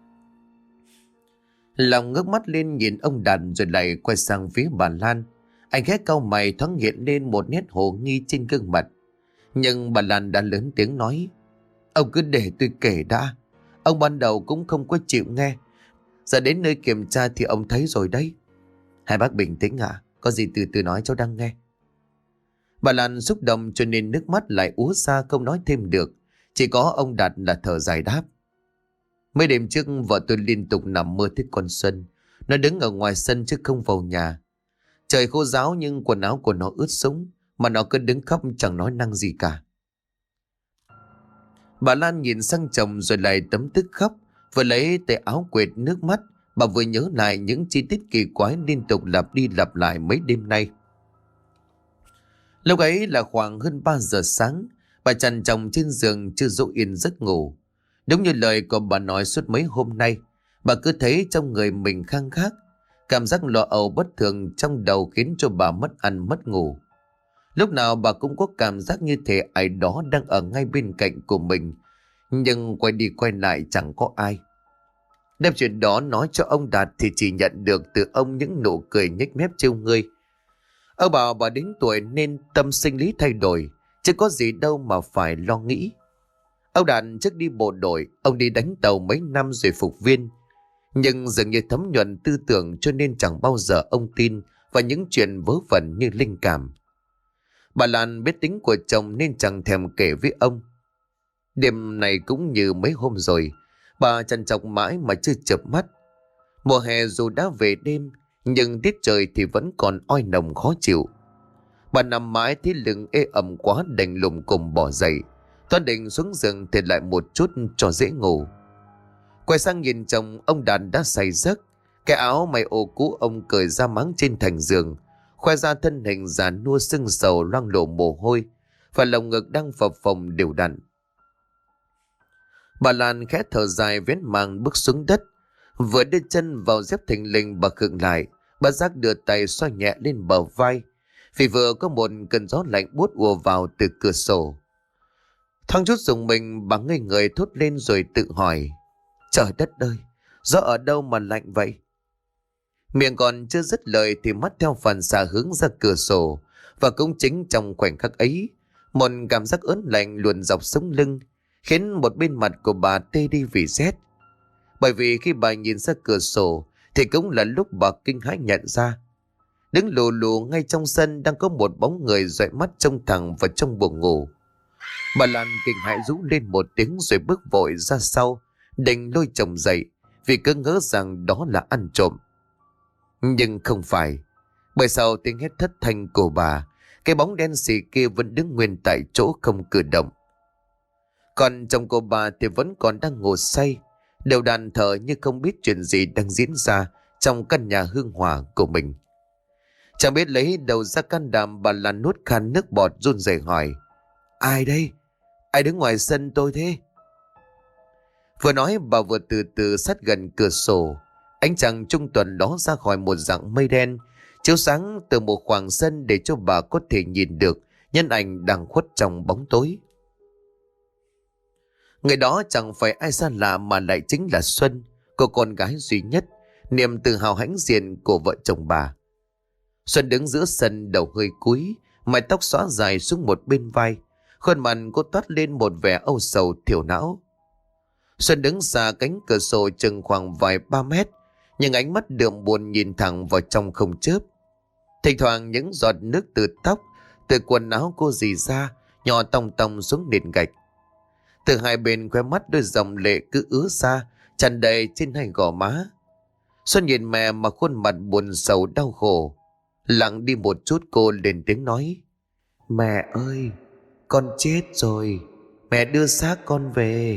Lòng ngước mắt lên nhìn ông Đàn rồi lại quay sang phía bà Lan. Anh khẽ cau mày, thoáng hiện lên một nét hồ nghi trên gương mặt. Nhưng bà Lan đã lớn tiếng nói. Ông cứ để tôi kể đã. Ông ban đầu cũng không có chịu nghe. Giờ đến nơi kiểm tra thì ông thấy rồi đấy. Hai bác bình tĩnh ạ, có gì từ từ nói, cháu đang nghe. Bà Lan xúc động cho nên nước mắt lại úa ra không nói thêm được. Chỉ có ông Đạt là thở dài đáp. Mấy đêm trước vợ tôi liên tục nằm mơ thấy con Xuân. Nó đứng ở ngoài sân chứ không vào nhà. Trời khô ráo nhưng quần áo của nó ướt sũng, mà nó cứ đứng khóc chẳng nói năng gì cả. Bà Lan nhìn sang chồng rồi lại tấm tức khóc, vừa lấy tay áo quệt nước mắt. Bà vừa nhớ lại những chi tiết kỳ quái liên tục lặp đi lặp lại mấy đêm nay. Lúc ấy là khoảng hơn ba giờ sáng, bà trằn trọc trên giường chưa dỗ yên giấc ngủ. Đúng như lời của bà nói suốt mấy hôm nay, bà cứ thấy trong người mình khang khác. Cảm giác lo âu bất thường trong đầu khiến cho bà mất ăn mất ngủ. Lúc nào bà cũng có cảm giác như thể ai đó đang ở ngay bên cạnh của mình, nhưng quay đi quay lại chẳng có ai. Đem chuyện đó nói cho ông Đạt thì chỉ nhận được từ ông những nụ cười nhếch mép trêu ngươi. Ông bảo bà đến tuổi nên tâm sinh lý thay đổi, chứ có gì đâu mà phải lo nghĩ. Ông Đạt trước đi bộ đội, ông đi đánh tàu mấy năm rồi phục viên. Nhưng dường như thấm nhuần tư tưởng cho nên chẳng bao giờ ông tin vào những chuyện vớ vẩn như linh cảm. Bà Lan biết tính của chồng nên chẳng thèm kể với ông. Đêm này cũng như mấy hôm rồi, bà trằn trọc mãi mà chưa chợp mắt. Mùa hè dù đã về đêm, nhưng tiết trời thì vẫn còn oi nồng khó chịu. Bà nằm mãi thấy lưng ê ẩm quá đành lùm cùm bỏ dậy. Toan định xuống giường thì lại một chút cho dễ ngủ. Quay sang nhìn chồng, ông Đạt đã say giấc. Cái áo may ô cũ ông cởi ra máng trên thành giường, khoe ra thân hình già nua sưng sầu loang lổ mồ hôi, và lồng ngực đang phập phồng đều đặn. Bà Lan khẽ thở dài vén màn bước xuống đất. Vừa đưa chân vào dép thình lình bà khựng lại. Bà giác đưa tay xoa nhẹ lên bờ vai, vì vừa có một cơn gió lạnh buốt ùa vào từ cửa sổ. Thoáng chút dùng mình, bà ngây người thốt lên rồi tự hỏi: trời đất ơi, gió ở đâu mà lạnh vậy? Miệng còn chưa dứt lời thì mắt theo phản xạ hướng ra cửa sổ, và cũng chính trong khoảnh khắc ấy, một cảm giác ớn lạnh luồn dọc sống lưng, khiến một bên mặt của bà tê đi vì rét. Bởi vì khi bà nhìn ra cửa sổ thì cũng là lúc bà kinh hãi nhận ra, đứng lù lù ngay trong sân đang có một bóng người dõi mắt trông thẳng vào trong buồng ngủ. Bà Lan kinh hãi rú lên một tiếng rồi bước vội ra sau, định lôi chồng dậy vì cứ ngỡ rằng đó là ăn trộm. Nhưng không phải, bởi sau tiếng hét thất thanh của bà, cái bóng đen xì kia vẫn đứng nguyên tại chỗ không cử động. Còn chồng cô bà thì vẫn còn đang ngủ say, đều đàn thở như không biết chuyện gì đang diễn ra trong căn nhà hương hỏa của mình. Chẳng biết lấy đầu ra can đảm, bà Lan nuốt khan nước bọt run rẩy hỏi: ai đây? Ai đứng ngoài sân tôi thế? Vừa nói bà vừa từ từ sát gần cửa sổ. Ánh trăng trung tuần đó ra khỏi một dạng mây đen, chiếu sáng từ một khoảng sân để cho bà có thể nhìn được nhân ảnh đang khuất trong bóng tối. Người đó chẳng phải ai xa lạ mà lại chính là Xuân, cô con gái duy nhất, niềm tự hào hãnh diện của vợ chồng bà. Xuân đứng giữa sân, đầu hơi cúi, mái tóc xõa dài xuống một bên vai, khuôn mặt cô toát lên một vẻ âu sầu thiểu não. Xuân đứng xa cánh cửa sổ chừng khoảng vài ba mét, nhưng ánh mắt đượm buồn nhìn thẳng vào trong không chớp. Thỉnh thoảng những giọt nước từ tóc, từ quần áo cô rỉ ra, nhỏ tòng tòng xuống nền gạch. Từ hai bên khóe mắt đôi dòng lệ cứ ứa ra, tràn đầy trên hai gò má. Xuân nhìn mẹ mà khuôn mặt buồn sầu đau khổ. Lặng đi một chút cô lên tiếng nói: mẹ ơi, con chết rồi, mẹ đưa xác con về.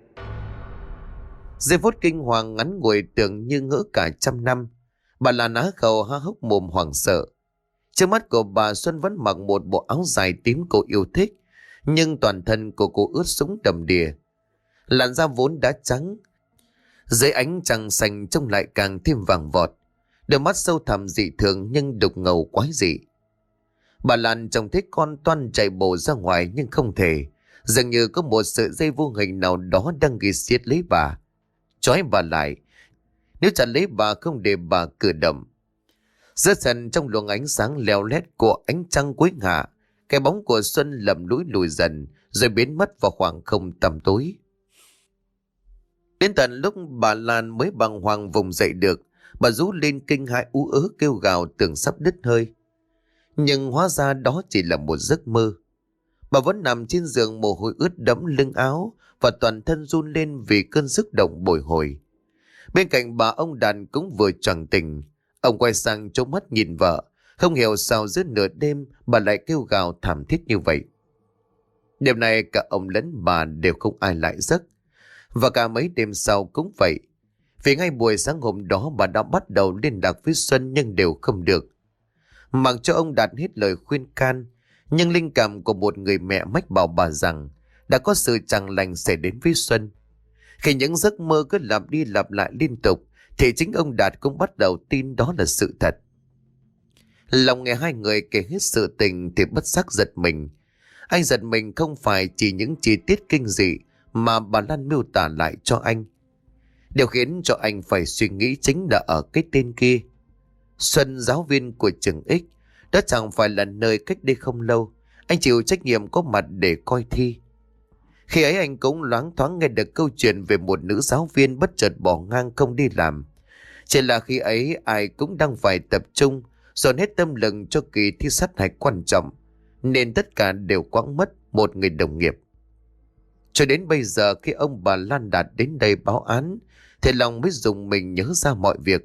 Giây phút kinh hoàng ngắn ngủi tưởng như ngỡ cả trăm năm. Bà là ná khẩu há hốc mồm hoảng sợ. Trước mắt của bà, Xuân vẫn mặc một bộ áo dài tím cô yêu thích, nhưng toàn thân của cô ướt sũng đầm đìa. Làn da vốn đã trắng, dưới ánh trăng xanh trông lại càng thêm vàng vọt. Đôi mắt sâu thẳm dị thường nhưng đục ngầu quái dị. Bà Lan trông thấy con toan chạy bộ ra ngoài nhưng không thể. Dường như có một sợi dây vô hình nào đó đang ghi xiết lấy bà, trói bà lại, nếu chặt lấy bà không để bà cử động. Giữa sân trong luồng ánh sáng leo lét của ánh trăng cuối hạ, cái bóng của Xuân lầm lũi lùi dần rồi biến mất vào khoảng không tăm tối. Đến tận lúc bà Lan mới bàng hoàng vùng dậy được, bà rú lên kinh hãi ú ớ kêu gào tưởng sắp đứt hơi. Nhưng hóa ra đó chỉ là một giấc mơ. Bà vẫn nằm trên giường, mồ hôi ướt đẫm lưng áo và toàn thân run lên vì cơn xúc động bồi hồi. Bên cạnh bà, ông Đàn cũng vừa choàng tỉnh. Ông quay sang trố mắt nhìn vợ, không hiểu sao giữa nửa đêm bà lại kêu gào thảm thiết như vậy. Đêm nay cả ông lẫn bà đều không ai lại giấc, và cả mấy đêm sau cũng vậy. Vì ngay buổi sáng hôm đó bà đã bắt đầu liên lạc với Xuân nhưng đều không được. Mặc cho ông Đạt hết lời khuyên can, nhưng linh cảm của một người mẹ mách bảo bà rằng đã có sự chẳng lành xảy đến với Xuân. Khi những giấc mơ cứ lặp đi lặp lại liên tục thì chính ông Đạt cũng bắt đầu tin đó là sự thật. Lòng nghe hai người kể hết sự tình thì bất giác giật mình. Anh giật mình không phải chỉ những chi tiết kinh dị mà bà Lan miêu tả lại cho anh. Điều khiến cho anh phải suy nghĩ chính là ở cái tên kia. Xuân, giáo viên của trường X, Đó chẳng phải là nơi cách đây không lâu anh chịu trách nhiệm có mặt để coi thi. Khi ấy anh cũng loáng thoáng nghe được câu chuyện về một nữ giáo viên bất chợt bỏ ngang không đi làm. Chỉ là khi ấy ai cũng đang phải tập trung dồn hết tâm lực cho kỳ thi sát hạch quan trọng, nên tất cả đều quãng mất một người đồng nghiệp. Cho đến bây giờ khi ông bà Lan Đạt đến đây báo án thì lòng mới dùng mình nhớ ra mọi việc.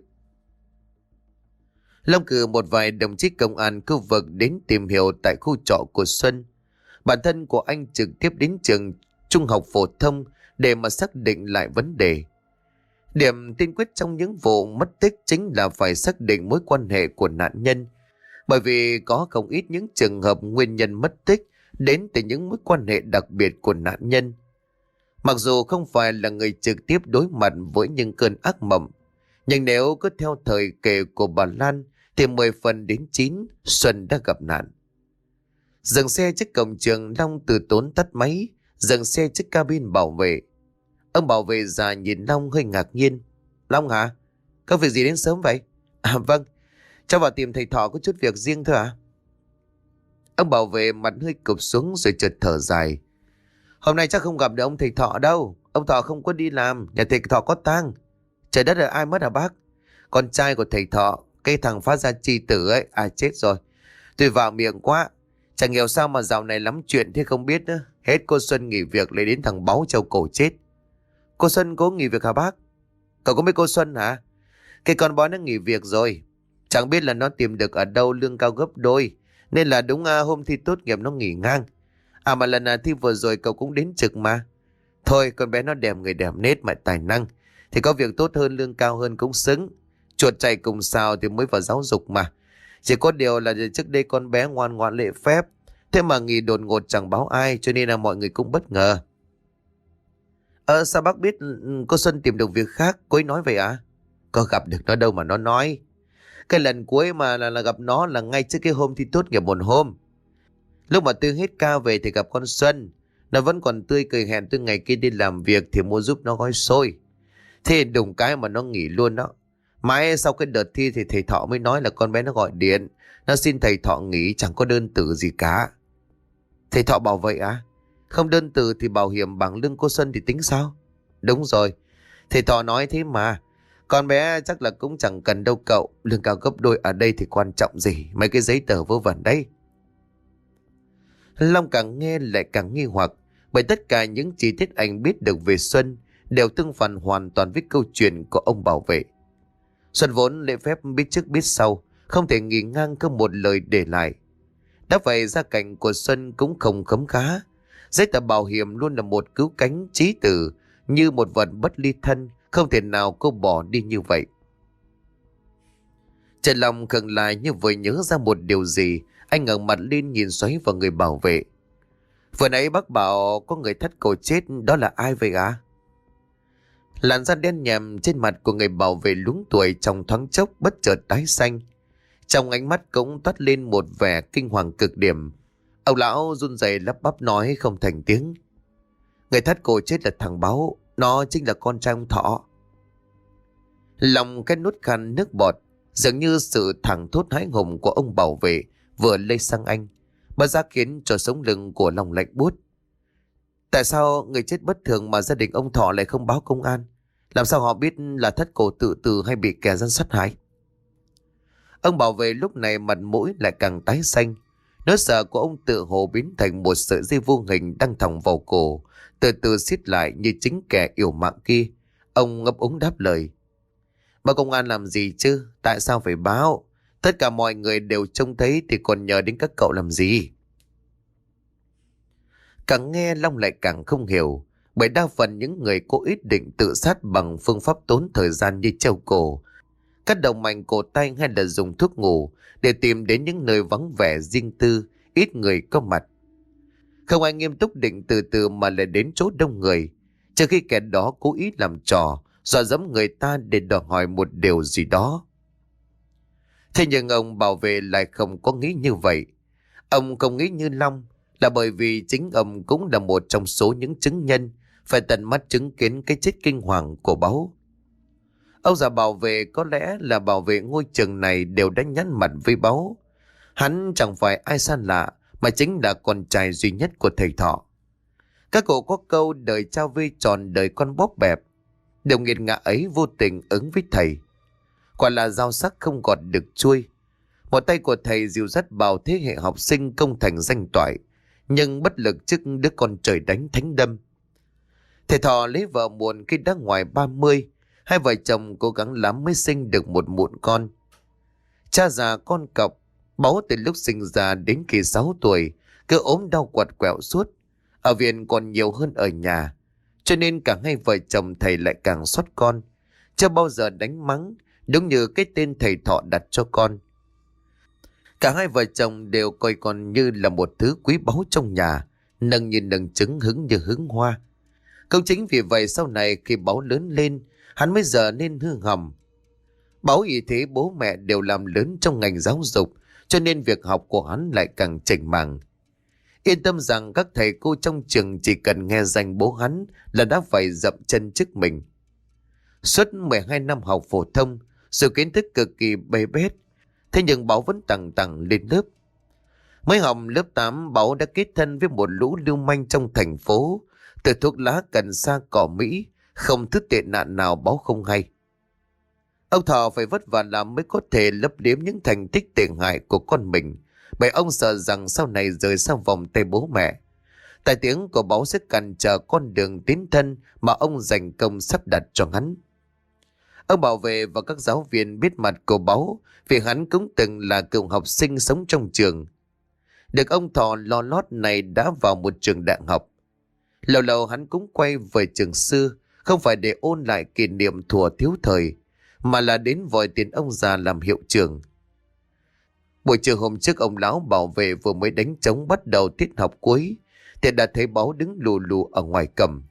Long cử một vài đồng chí công an khu vực đến tìm hiểu tại khu trọ của Xuân. Bản thân của anh trực tiếp đến trường trung học phổ thông để mà xác định lại vấn đề. Điểm tiên quyết trong những vụ mất tích chính là phải xác định mối quan hệ của nạn nhân, bởi vì có không ít những trường hợp nguyên nhân mất tích đến từ những mối quan hệ đặc biệt của nạn nhân. Mặc dù không phải là người trực tiếp đối mặt với những cơn ác mộng, nhưng nếu cứ theo thời kể của bà Lan thì mười phần đến chín Xuân đã gặp nạn. Dừng xe trước cổng trường, Long từ tốn tắt máy, dừng xe trước cabin bảo vệ. Ông bảo vệ già nhìn Long hơi ngạc nhiên. Long hả? Có việc gì đến sớm vậy? À vâng, cháu vào tìm thầy Thọ có chút việc riêng thôi ạ. Ông bảo vệ mặt hơi cụp xuống rồi chợt thở dài. Hôm nay chắc không gặp được ông thầy Thọ đâu. Ông Thọ không có đi làm, nhà thầy Thọ có tang. Trời đất ơi, ai mất hả bác? Con trai của thầy Thọ, cái thằng phát ra chi tử ấy, à chết rồi. Tôi vào miệng quá. Chẳng hiểu sao mà dạo này lắm chuyện thế không biết nữa. Hết cô Xuân nghỉ việc lấy đến thằng Báu Châu cổ chết. Cô Xuân cố nghỉ việc hả bác? Cậu có biết cô Xuân hả? Cái con bói nó nghỉ việc rồi. Chẳng biết là nó tìm được ở đâu lương cao gấp đôi. Nên là đúng à, hôm thi tốt nghiệp nó nghỉ ngang. À mà lần à, thi vừa rồi cậu cũng đến trực mà. Thôi con bé nó đẹp người đẹp nết mà tài năng. Thì có việc tốt hơn lương cao hơn cũng xứng. Chuột chạy cùng sao thì mới vào giáo dục mà. Chỉ có điều là trước đây con bé ngoan ngoãn lễ phép. Thế mà nghỉ đột ngột chẳng báo ai cho nên là mọi người cũng bất ngờ. Ờ sao bác biết cô Xuân tìm được việc khác, cô ấy nói vậy à? Có gặp được nó đâu mà nó nói. Cái lần cuối mà là, là gặp nó là ngay trước cái hôm thi tốt nghiệp một hôm. Lúc mà tôi hết ca về thì gặp con Xuân. Nó vẫn còn tươi cười hẹn tôi ngày kia đi làm việc thì mua giúp nó gói xôi. Thế đùng cái mà nó nghỉ luôn đó. Mãi sau cái đợt thi thì thầy Thọ mới nói là con bé nó gọi điện. Nó xin thầy Thọ nghỉ, chẳng có đơn từ gì cả. Thầy Thọ bảo vậy à? Không đơn từ thì bảo hiểm bằng lương cô Xuân thì tính sao? Đúng rồi. Thầy Thọ nói thế mà. Con bé chắc là cũng chẳng cần đâu cậu. Lương cao gấp đôi ở đây thì quan trọng gì? Mấy cái giấy tờ vớ vẩn đấy. Long càng nghe lại càng nghi hoặc. Bởi tất cả những chi tiết anh biết được về Xuân đều tương phản hoàn toàn với câu chuyện của ông bảo vệ. Xuân vốn lễ phép biết trước biết sau, không thể nghỉ ngang có một lời để lại. Đã vậy gia cảnh của Xuân cũng không khấm khá. Giấy tờ bảo hiểm luôn là một cứu cánh chí tử, như một vật bất ly thân, không thể nào cô bỏ đi như vậy. Trần Long khựng lại như vừa nhớ ra một điều gì. Anh ngẩng mặt lên nhìn xoáy vào người bảo vệ. Vừa nãy bác bảo có người thắt cổ chết, đó là ai vậy ạ? À? Làn da đen nhèm trên mặt của người bảo vệ luống tuổi trong thoáng chốc bất chợt tái xanh. Trong ánh mắt cũng toát lên một vẻ kinh hoàng cực điểm. Ông lão run rẩy lắp bắp nói không thành tiếng. Người thắt cổ chết là thằng Báu, nó chính là con trai ông Thọ. Lòng cái nút khăn nước bọt, dường như sự thẳng thốt hãi hùng của ông bảo vệ vừa lây sang anh, bất giác khiến cho sống lưng của Long lạnh buốt. Tại sao người chết bất thường mà gia đình ông Thọ lại không báo công an? Làm sao họ biết là thắt cổ tự tử hay bị kẻ gian sát hại? Ông bảo vệ lúc này mặt mũi lại càng tái xanh. Nỗi sợ của ông tự hồ biến thành một sợi dây vô hình đang thòng vào cổ, từ từ siết lại như chính kẻ yểu mạng kia. Ông ngập úng đáp lời. Báo công an làm gì chứ? Tại sao phải báo? Tất cả mọi người đều trông thấy thì còn nhờ đến các cậu làm gì? Càng nghe Long lại càng không hiểu. Bởi đa phần những người có ý định tự sát bằng phương pháp tốn thời gian như treo cổ, cắt đầu mảnh cổ tay hay là dùng thuốc ngủ để tìm đến những nơi vắng vẻ riêng tư, ít người có mặt. Không ai nghiêm túc định từ từ mà lại đến chỗ đông người, trừ khi kẻ đó cố ý làm trò, dọa dẫm người ta để đòi hỏi một điều gì đó. Thế nhưng ông bảo vệ lại không có nghĩ như vậy. Ông không nghĩ như Long là bởi vì chính ông cũng là một trong số những chứng nhân phải tận mắt chứng kiến cái chết kinh hoàng của Báu. Ông già bảo vệ có lẽ là bảo vệ ngôi trường này đều đã nhăn mặt với Báu. Hắn chẳng phải ai xa lạ, mà chính là con trai duy nhất của thầy Thọ. Các cụ có câu đời trao vi tròn đời con bóp bẹp. Điều nghiệt ngã ấy vô tình ứng với thầy. Quả là dao sắc không gọt được chuôi. Một tay của thầy dìu dắt bao thế hệ học sinh công thành danh toại, nhưng bất lực trước đứa con trời đánh thánh đâm. Thầy Thọ lấy vợ muộn khi đã ngoài ba mươi. Hai vợ chồng cố gắng lắm mới sinh được một mụn con. Cha già con cọc, Báu từ lúc sinh ra đến khi sáu tuổi cứ ốm đau quặt quẹo suốt. Ở viện còn nhiều hơn ở nhà, cho nên cả hai vợ chồng thầy lại càng xót con, chưa bao giờ đánh mắng, đúng như cái tên thầy Thọ đặt cho con. Cả hai vợ chồng đều coi con như là một thứ quý báu trong nhà, nâng như nâng trứng, hứng như hứng hoa. Cũng chính vì vậy sau này khi Báu lớn lên, hắn mới giờ nên hư hỏng. Báu ý thế bố mẹ đều làm lớn trong ngành giáo dục, cho nên việc học của hắn lại càng chểnh mảng. Yên tâm rằng các thầy cô trong trường chỉ cần nghe danh bố hắn là đã phải dậm chân trước mình. Suốt mười hai năm học phổ thông, sự kiến thức cực kỳ bê bết, thế nhưng Báu vẫn tằng tằng lên lớp. Mới học lớp tám, Báu đã kết thân với một lũ lưu manh trong thành phố, từ thuốc lá cần sa cỏ Mỹ, không thứ tệ nạn nào Báu không hay. Ông Thọ phải vất vả làm mới có thể lấp liếm những thành tích tệ hại của con mình, bởi ông sợ rằng sau này rời xa vòng tay bố mẹ, tai tiếng của Báu sẽ cản trở con đường tiến thân mà ông dành công sắp đặt cho hắn. Ông bảo vệ và các giáo viên biết mặt của Báu vì hắn cũng từng là cựu học sinh sống trong trường. Được ông Thọ lo lót này đã vào một trường đại học. Lâu lâu hắn cũng quay về trường xưa, không phải để ôn lại kỷ niệm thuở thiếu thời, mà là đến vòi tiền ông già làm hiệu trưởng. Buổi chiều hôm trước, ông lão bảo vệ vừa mới đánh trống bắt đầu tiết học cuối thì đã thấy Báu đứng lù lù ở ngoài cầm.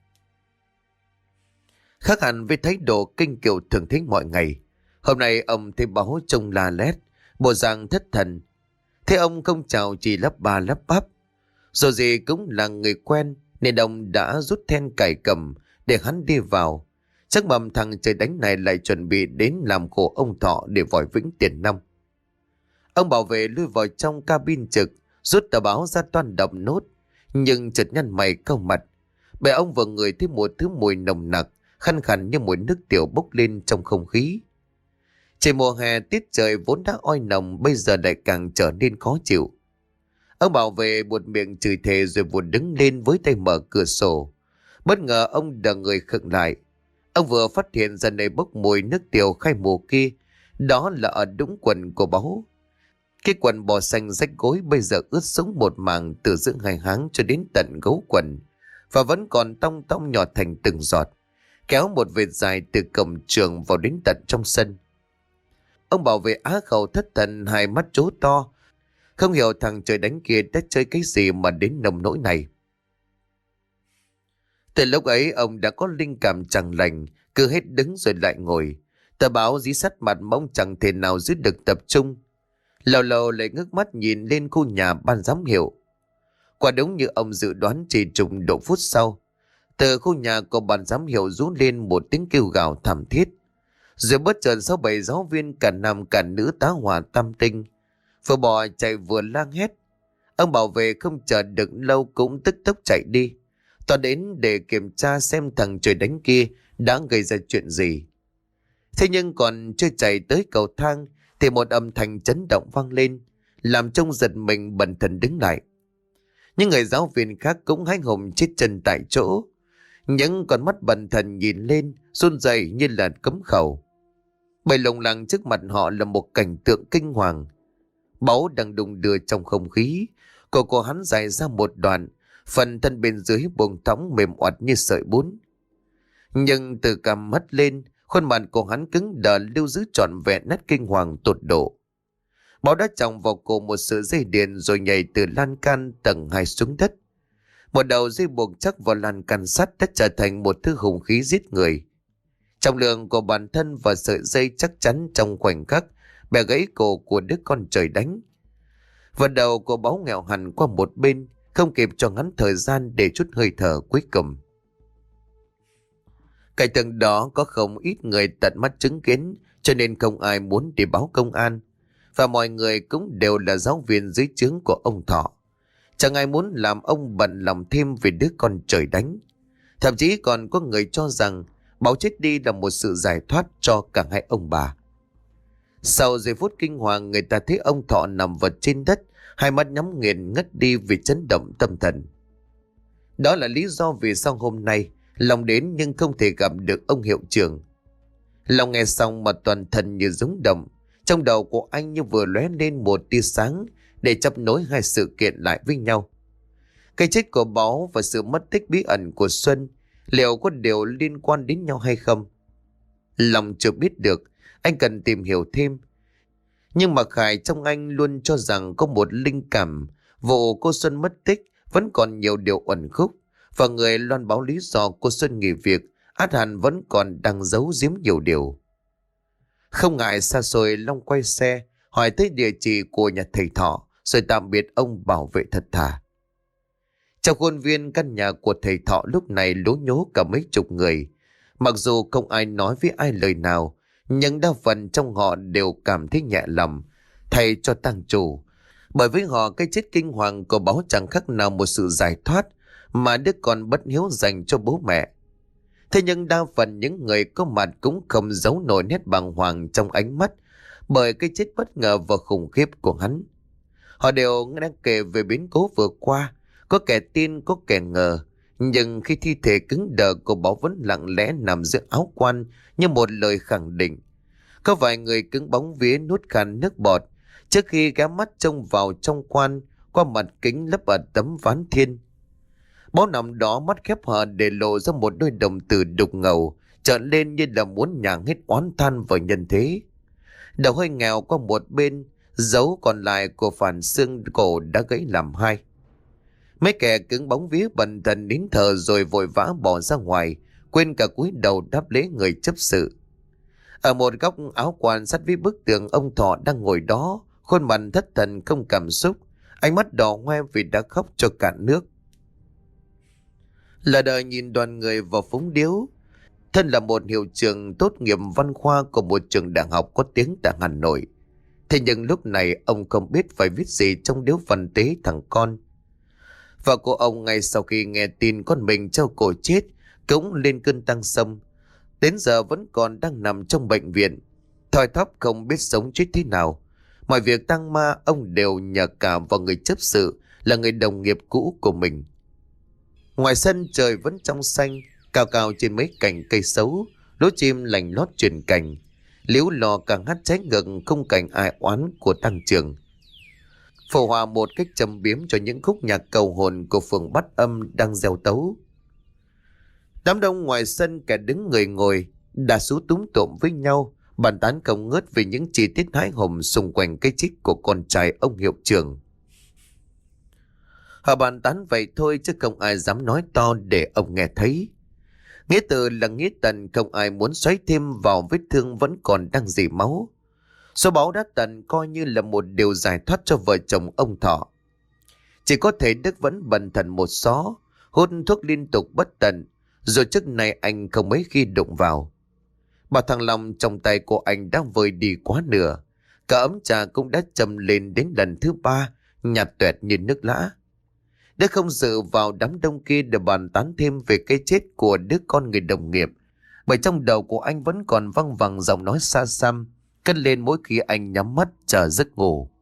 Khác hẳn với thái độ kinh kiều thường thấy mọi ngày, hôm nay ông thấy Báu trông la lét, bộ dạng thất thần. Thế ông không chào, chỉ lắp ba lắp bắp. Dù gì cũng là người quen nên ông đã rút then cài cầm để hắn đi vào. Chắc mầm thằng trời đánh này lại chuẩn bị đến làm khổ ông Thọ để vòi vĩnh tiền năm. Ông bảo vệ lui vào trong cabin trực, rút tờ báo ra toan đọc nốt, nhưng chợt nhăn mày cau mặt, bởi ông vừa ngửi thấy một thứ mùi nồng nặc, khăn khăn như mùi nước tiểu bốc lên trong không khí. Trời mùa hè, tiết trời vốn đã oi nồng bây giờ lại càng trở nên khó chịu. Ông bảo vệ buột miệng chửi thề rồi vụt đứng lên với tay mở cửa sổ. Bất ngờ ông đờ người khựng lại. Ông vừa phát hiện ra nơi bốc mùi nước tiểu khai mù kia, đó là ở đũng quần của Báu. Cái quần bò xanh rách gối bây giờ ướt sũng một mảng từ giữa hai háng cho đến tận gấu quần, và vẫn còn tong tong nhỏ thành từng giọt, kéo một vệt dài từ cổng trường vào đến tận trong sân. Ông bảo vệ á khẩu thất thần, hai mắt trố to, không hiểu thằng trời đánh kia đã chơi cái gì mà đến nồng nỗi này. Từ lúc ấy ông đã có linh cảm chẳng lành, cứ hết đứng rồi lại ngồi, tờ báo dí sát mặt mà ông chẳng thể nào giữ được tập trung. Lâu lâu lại ngước mắt nhìn lên khu nhà ban giám hiệu. Quả đúng như ông dự đoán, chỉ trùng độ phút sau, từ khu nhà của ban giám hiệu rú lên một tiếng kêu gào thảm thiết. Rồi bất chợt sáu bảy giáo viên cả nam cả nữ tá hỏa tam tinh vừa bò chạy vừa lang hét. Ông bảo vệ không chờ được lâu cũng tức tốc chạy đi, toàn đến để kiểm tra xem thằng trời đánh kia đã gây ra chuyện gì. Thế nhưng còn chưa chạy tới cầu thang thì một âm thanh chấn động vang lên, làm trông giật mình bần thần đứng lại. Những người giáo viên khác cũng hái hùng chết chân tại chỗ, những con mắt bần thần nhìn lên run rẩy như là cấm khẩu. Bởi lồng lằng trước mặt họ là một cảnh tượng kinh hoàng. Báu đang đung đưa trong không khí, cổ của hắn dài ra một đoạn, phần thân bên dưới buông thõng mềm oặt như sợi bún. Nhưng từ cằm mắt lên, khuôn mặt của hắn cứng đờ lưu giữ trọn vẹn nét kinh hoàng tột độ. Báu đã chòng vào cổ một sợi dây điện rồi nhảy từ lan can tầng hai xuống đất. Một đầu dây buộc chắc vào lan can sắt đã trở thành một thứ hung khí giết người. Trọng lượng của bản thân và sợi dây chắc chắn trong khoảnh khắc bẻ gãy cổ của đứa con trời đánh. Và đầu của Báu nghèo hẳn qua một bên, không kịp cho hắn thời gian để chút hơi thở cuối cùng. Cảnh tượng đó có không ít người tận mắt chứng kiến, cho nên không ai muốn đi báo công an. và mọi người cũng đều là giáo viên dưới trướng của ông Thọ. Chẳng ai muốn làm ông bận lòng thêm vì đứa con trời đánh. Thậm chí còn có người cho rằng Bảo chết đi là một sự giải thoát cho cả hai ông bà. Sau giây phút kinh hoàng, người ta thấy ông Thọ nằm vật trên đất, hai mắt nhắm nghiền ngất đi vì chấn động tâm thần. Đó là lý do vì sao hôm nay lòng đến nhưng không thể gặp được ông hiệu trưởng. Lòng nghe xong mà toàn thân như rung động, trong đầu của anh như vừa lóe lên một tia sáng để chấp nối hai sự kiện lại với nhau. Cái chết của Báo và sự mất tích bí ẩn của Xuân liệu có điều liên quan đến nhau hay không? Lòng chưa biết được, anh cần tìm hiểu thêm. Nhưng mà Khải trong anh luôn cho rằng có một linh cảm vụ cô Xuân mất tích vẫn còn nhiều điều uẩn khúc, và người loan báo lý do cô Xuân nghỉ việc ắt hẳn vẫn còn đang giấu giếm nhiều điều. Không ngại xa xôi, Long quay xe hỏi tới địa chỉ của nhà thầy Thọ rồi tạm biệt ông bảo vệ thật thà. Trong khuôn viên căn nhà của thầy Thọ lúc này lố nhố cả mấy chục người. Mặc dù không ai nói với ai lời nào, nhưng đa phần trong họ đều cảm thấy nhẹ lòng thầy cho tang chủ. Bởi với họ, cái chết kinh hoàng của Báo chẳng khác nào một sự giải thoát mà đứa con bất hiếu dành cho bố mẹ. Thế nhưng đa phần những người có mặt cũng không giấu nổi nét bàng hoàng trong ánh mắt bởi cái chết bất ngờ và khủng khiếp của hắn. Họ đều đang kể về biến cố vừa qua, có kẻ tin có kẻ ngờ, nhưng khi thi thể cứng đờ của Báo vẫn lặng lẽ nằm giữa áo quan như một lời khẳng định. Có vài người cứng bóng vía nuốt khàn nước bọt trước khi ghé mắt trông vào trong quan qua mặt kính lấp ở tấm ván thiên. Báo nằm đó mắt khép hờ để lộ ra một đôi đồng tử đục ngầu trợn lên như là muốn nhả hết oán than vào nhân thế. Đầu hơi nghèo qua một bên, dấu còn lại của phản xương cổ đã gãy làm hai. Mấy kẻ cứng bóng vía bần thần nín thở rồi vội vã bỏ ra ngoài, quên cả cúi đầu đáp lễ người chấp sự. Ở một góc áo quan sát với bức tường, ông Thọ đang ngồi đó, khuôn mặt thất thần không cảm xúc, ánh mắt đỏ hoe vì đã khóc cho cạn nước. Là đời nhìn đoàn người vào phúng điếu. Thân là một hiệu trưởng tốt nghiệp văn khoa của một trường đại học có tiếng tại Hà Nội, thế nhưng lúc này ông không biết phải viết gì trong điếu phần tế thằng con. Vợ của ông ngay sau khi nghe tin con mình treo cổ chết cũng lên cơn tăng xâm, đến giờ vẫn còn đang nằm trong bệnh viện, thoi thóp không biết sống chết thế nào. Mọi việc tang ma ông đều nhờ cả vào người chấp sự là người đồng nghiệp cũ của mình. Ngoài sân trời vẫn trong xanh, cao cao trên mấy cành cây xấu, lũ chim lành lót truyền cành, líu lò càng hát trái ngược khung cảnh ai oán của tăng trường, phổ hòa một cách châm biếm cho những khúc nhạc cầu hồn của phường Bát Âm đang gieo tấu. Đám đông ngoài sân, kẻ đứng người ngồi đã xú túm tụm với nhau, bàn tán không ngớt về những chi tiết hãi hùng xung quanh cái chết của con trai ông hiệu trưởng. Họ bàn tán vậy thôi chứ không ai dám nói to để ông nghe thấy. Nghĩa từ là nghĩa tần, không ai muốn xoáy thêm vào vết thương vẫn còn đang rỉ máu. Số báo đã tần coi như là một điều giải thoát cho vợ chồng ông Thọ. Chỉ có thể Đức vẫn bần thần một xó, hút thuốc liên tục bất tận, rồi trước này anh không mấy khi đụng vào. Bà thằng Long trong tay của anh đã vơi đi quá nửa, cả ấm trà cũng đã châm lên đến lần thứ ba, nhạt tuẹt như nước lã. Đức không dự vào đám đông kia để bàn tán thêm về cái chết của đứa con người đồng nghiệp, bởi trong đầu của anh vẫn còn văng vẳng giọng nói xa xăm cất lên mỗi khi anh nhắm mắt chờ giấc ngủ.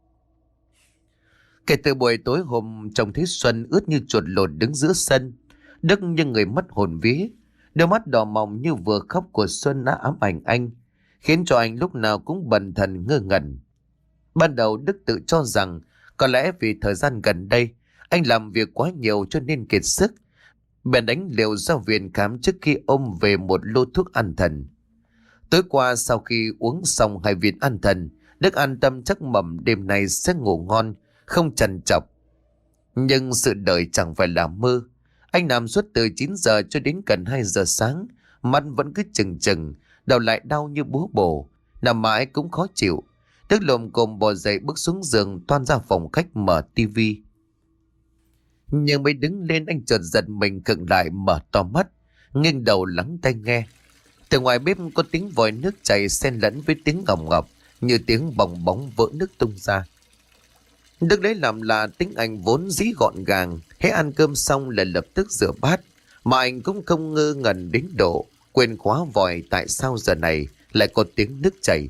Kể từ buổi tối hôm trông thấy Xuân ướt như chuột lột đứng giữa sân, Đức như người mất hồn vía. Đôi mắt đỏ mọng như vừa khóc của Xuân đã ám ảnh anh, khiến cho anh lúc nào cũng bần thần ngơ ngẩn. Ban đầu Đức tự cho rằng có lẽ vì thời gian gần đây anh làm việc quá nhiều cho nên kiệt sức, bèn đánh liều ra viện khám trước khi ôm về một lô thuốc an thần. Tối qua sau khi uống xong hai viên an thần, Đức an tâm chắc mẩm đêm nay sẽ ngủ ngon, không trằn trọc. Nhưng sự đời chẳng phải là mơ. Anh nằm suốt từ chín giờ cho đến gần hai giờ sáng, mắt vẫn cứ chừng chừng, đầu lại đau như búa bổ, nằm mãi cũng khó chịu. Đức lồm cồm bò dậy bước xuống giường, toan ra phòng khách mở tivi. Nhưng mới đứng lên anh chợt giật mình khựng lại, mở to mắt, nghiêng đầu lắng tai nghe. Từ ngoài bếp có tiếng vòi nước chảy xen lẫn với tiếng ngọc ngọc như tiếng bong bóng vỡ nước tung ra. Đức lấy làm là tính anh vốn dĩ gọn gàng, hễ ăn cơm xong là lập tức rửa bát, mà anh cũng không ngơ ngẩn đến độ quên khóa vòi tại sao giờ này lại có tiếng nước chảy.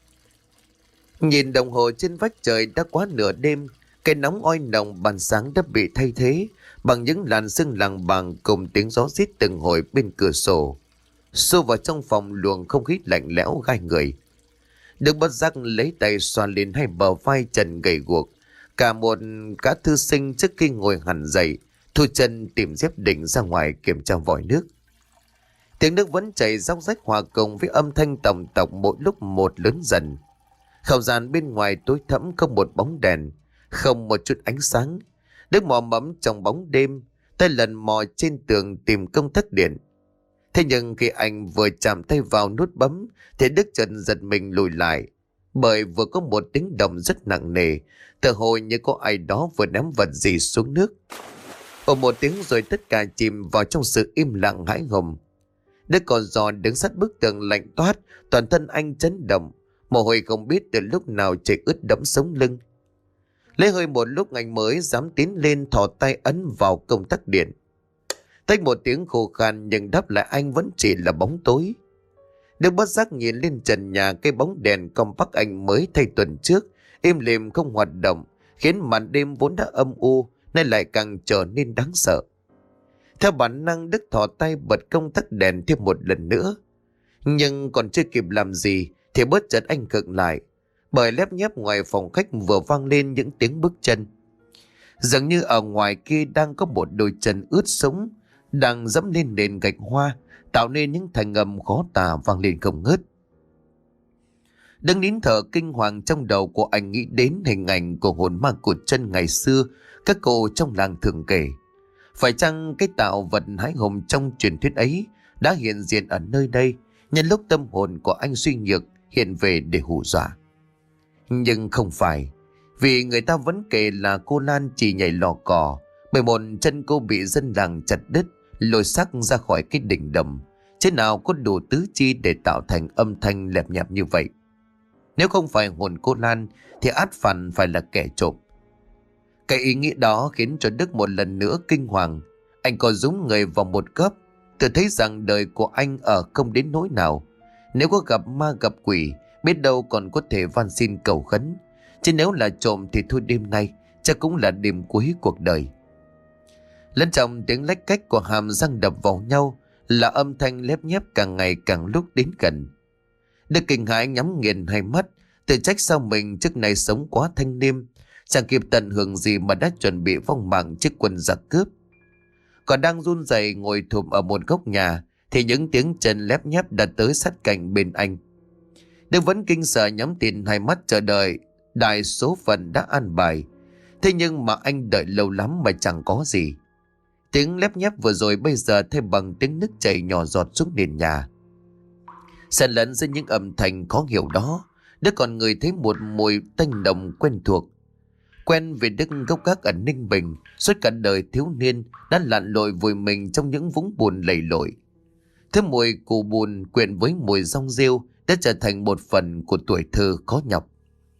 Nhìn đồng hồ trên vách trời đã quá nửa đêm, cái nóng oi nồng ban sáng đã bị thay thế bằng những làn sương làng bàng cùng tiếng gió rít từng hồi bên cửa sổ, xô vào trong phòng luồng không khí lạnh lẽo gai người. Đức bất giác lấy tay xoa lên hai bờ vai trần gầy guộc, cả một cá thư sinh trước khi ngồi hẳn dậy, thu chân tìm dép định ra ngoài kiểm tra vòi nước. Tiếng nước vẫn chảy róc rách hòa cùng với âm thanh tổng tộc mỗi lúc một lớn dần. Không gian bên ngoài tối thẫm, không một bóng đèn, không một chút ánh sáng. Đức mò mẫm trong bóng đêm, tay lần mò trên tường tìm công tắc điện. Thế nhưng khi anh vừa chạm tay vào nút bấm thì Đức chợt giật mình lùi lại, bởi vừa có một tiếng động rất nặng nề, tựa hồ như có ai đó vừa ném vật gì xuống nước. Ồ một tiếng rồi tất cả chìm vào trong sự im lặng hãi hùng. Đức còn giò đứng sát bức tường lạnh toát, toàn thân anh chấn động, mồ hôi không biết từ lúc nào chảy ướt đẫm sống lưng. Lấy hơi một lúc anh mới dám tiến lên thò tay ấn vào công tắc điện. Tách một tiếng khô khan nhưng đáp lại anh vẫn chỉ là bóng tối. Đức bất giác nhìn lên trần nhà, cái bóng đèn compact anh mới thay tuần trước im lìm không hoạt động, khiến màn đêm vốn đã âm u nay lại càng trở nên đáng sợ. Theo bản năng Đức thò tay bật công tắc đèn thêm một lần nữa, nhưng còn chưa kịp làm gì thì bất chợt anh khựng lại, bởi lép nhép ngoài phòng khách vừa vang lên những tiếng bước chân. Dường như ở ngoài kia đang có một đôi chân ướt sũng đang dẫm lên nền gạch hoa, tạo nên những thanh âm khó tả vang lên không ngớt. Đứng nín thở kinh hoàng, trong đầu của anh nghĩ đến hình ảnh của hồn ma cụt chân ngày xưa các cô trong làng thường kể. Phải chăng cái tạo vật hãi hùng trong truyền thuyết ấy đã hiện diện ở nơi đây, nhân lúc tâm hồn của anh suy nhược hiện về để hù dọa? Nhưng không phải, vì người ta vẫn kể là cô Lan chỉ nhảy lò cò bởi một chân cô bị dân làng chặt đứt, lôi xác ra khỏi cái đỉnh đầm, chứ nào có đủ tứ chi để tạo thành âm thanh lẹp nhẹp như vậy. Nếu không phải hồn cô Lan thì ắt phản phải là kẻ trộm. Cái ý nghĩ đó khiến cho Đức một lần nữa kinh hoàng. Anh có rúm người vào một góc, tự thấy rằng đời của anh ở không đến nỗi nào. Nếu có gặp ma gặp quỷ, biết đâu còn có thể van xin cầu khấn, chứ nếu là trộm thì thôi đêm nay chắc cũng là đêm cuối cuộc đời. Lẫn trong tiếng lách cách của hàm răng đập vào nhau là âm thanh lép nhép càng ngày càng lúc đến gần. Đức kinh hãi nhắm nghiền hai mắt, tự trách sao mình trước này sống quá thanh liêm, chẳng kịp tận hưởng gì mà đã chuẩn bị vong mạng trước quân giặc cướp. Còn đang run rẩy ngồi thụp ở một góc nhà thì những tiếng chân lép nhép đã tới sát cạnh bên anh. Đức vẫn kinh sợ nhắm tịt hai mắt chờ đợi đại số phận đã an bài. Thế nhưng mà anh đợi lâu lắm mà chẳng có gì. Tiếng lép nhép vừa rồi bây giờ thay bằng tiếng nước chảy nhỏ giọt xuống nền nhà. Xen lẫn giữa những âm thanh khó hiểu đó, Đức còn ngửi thấy một mùi tanh nồng quen thuộc. Quen vì Đức gốc gác ở Ninh Bình, suốt cả đời thiếu niên đã lặn lội vùi mình trong những vũng bùn lầy lội. Thứ mùi cù bùn quyện với mùi rong rêu đã trở thành một phần của tuổi thơ khó nhọc.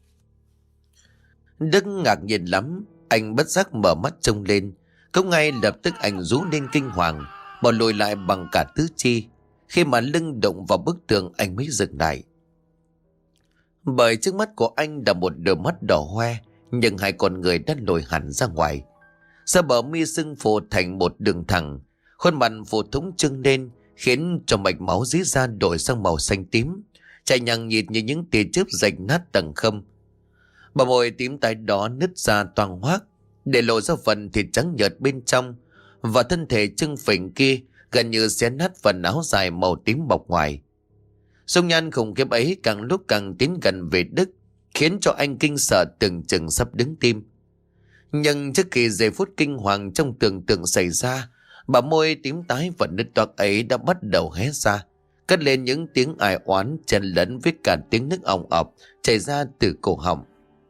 Đức ngạc nhiên lắm, anh bất giác mở mắt trông lên, cũng ngay lập tức anh rú lên kinh hoàng, bỏ lùi lại bằng cả tứ chi. Khi mà lưng động vào bức tường anh mới dừng lại, bởi trước mắt của anh là một đôi mắt đỏ hoe, nhưng hai con người đã lồi hẳn ra ngoài. Sau bờ mi sưng phù thành một đường thẳng, khuôn mặt phù thủng trưng lên, khiến cho mạch máu dưới da đổi sang màu xanh tím, chảy nhằng nhịt như những tia chớp rạch nát tầng khâm. Bờ môi tím tái đó nứt ra toang hoác, để lộ ra phần thịt trắng nhợt bên trong, và thân thể trưng phình kia gần như xé nát phần áo dài màu tím bọc ngoài. Dung nhan khủng khiếp ấy càng lúc càng tiến gần về Đức, khiến cho anh kinh sợ tưởng chừng sắp đứng tim. Nhưng trước khi giây phút kinh hoàng trong tưởng tượng xảy ra, bà môi tím tái và nứt toạc ấy đã bắt đầu hé ra, cất lên những tiếng ai oán chen lẫn với cả tiếng nước ong ọc chảy ra từ cổ họng.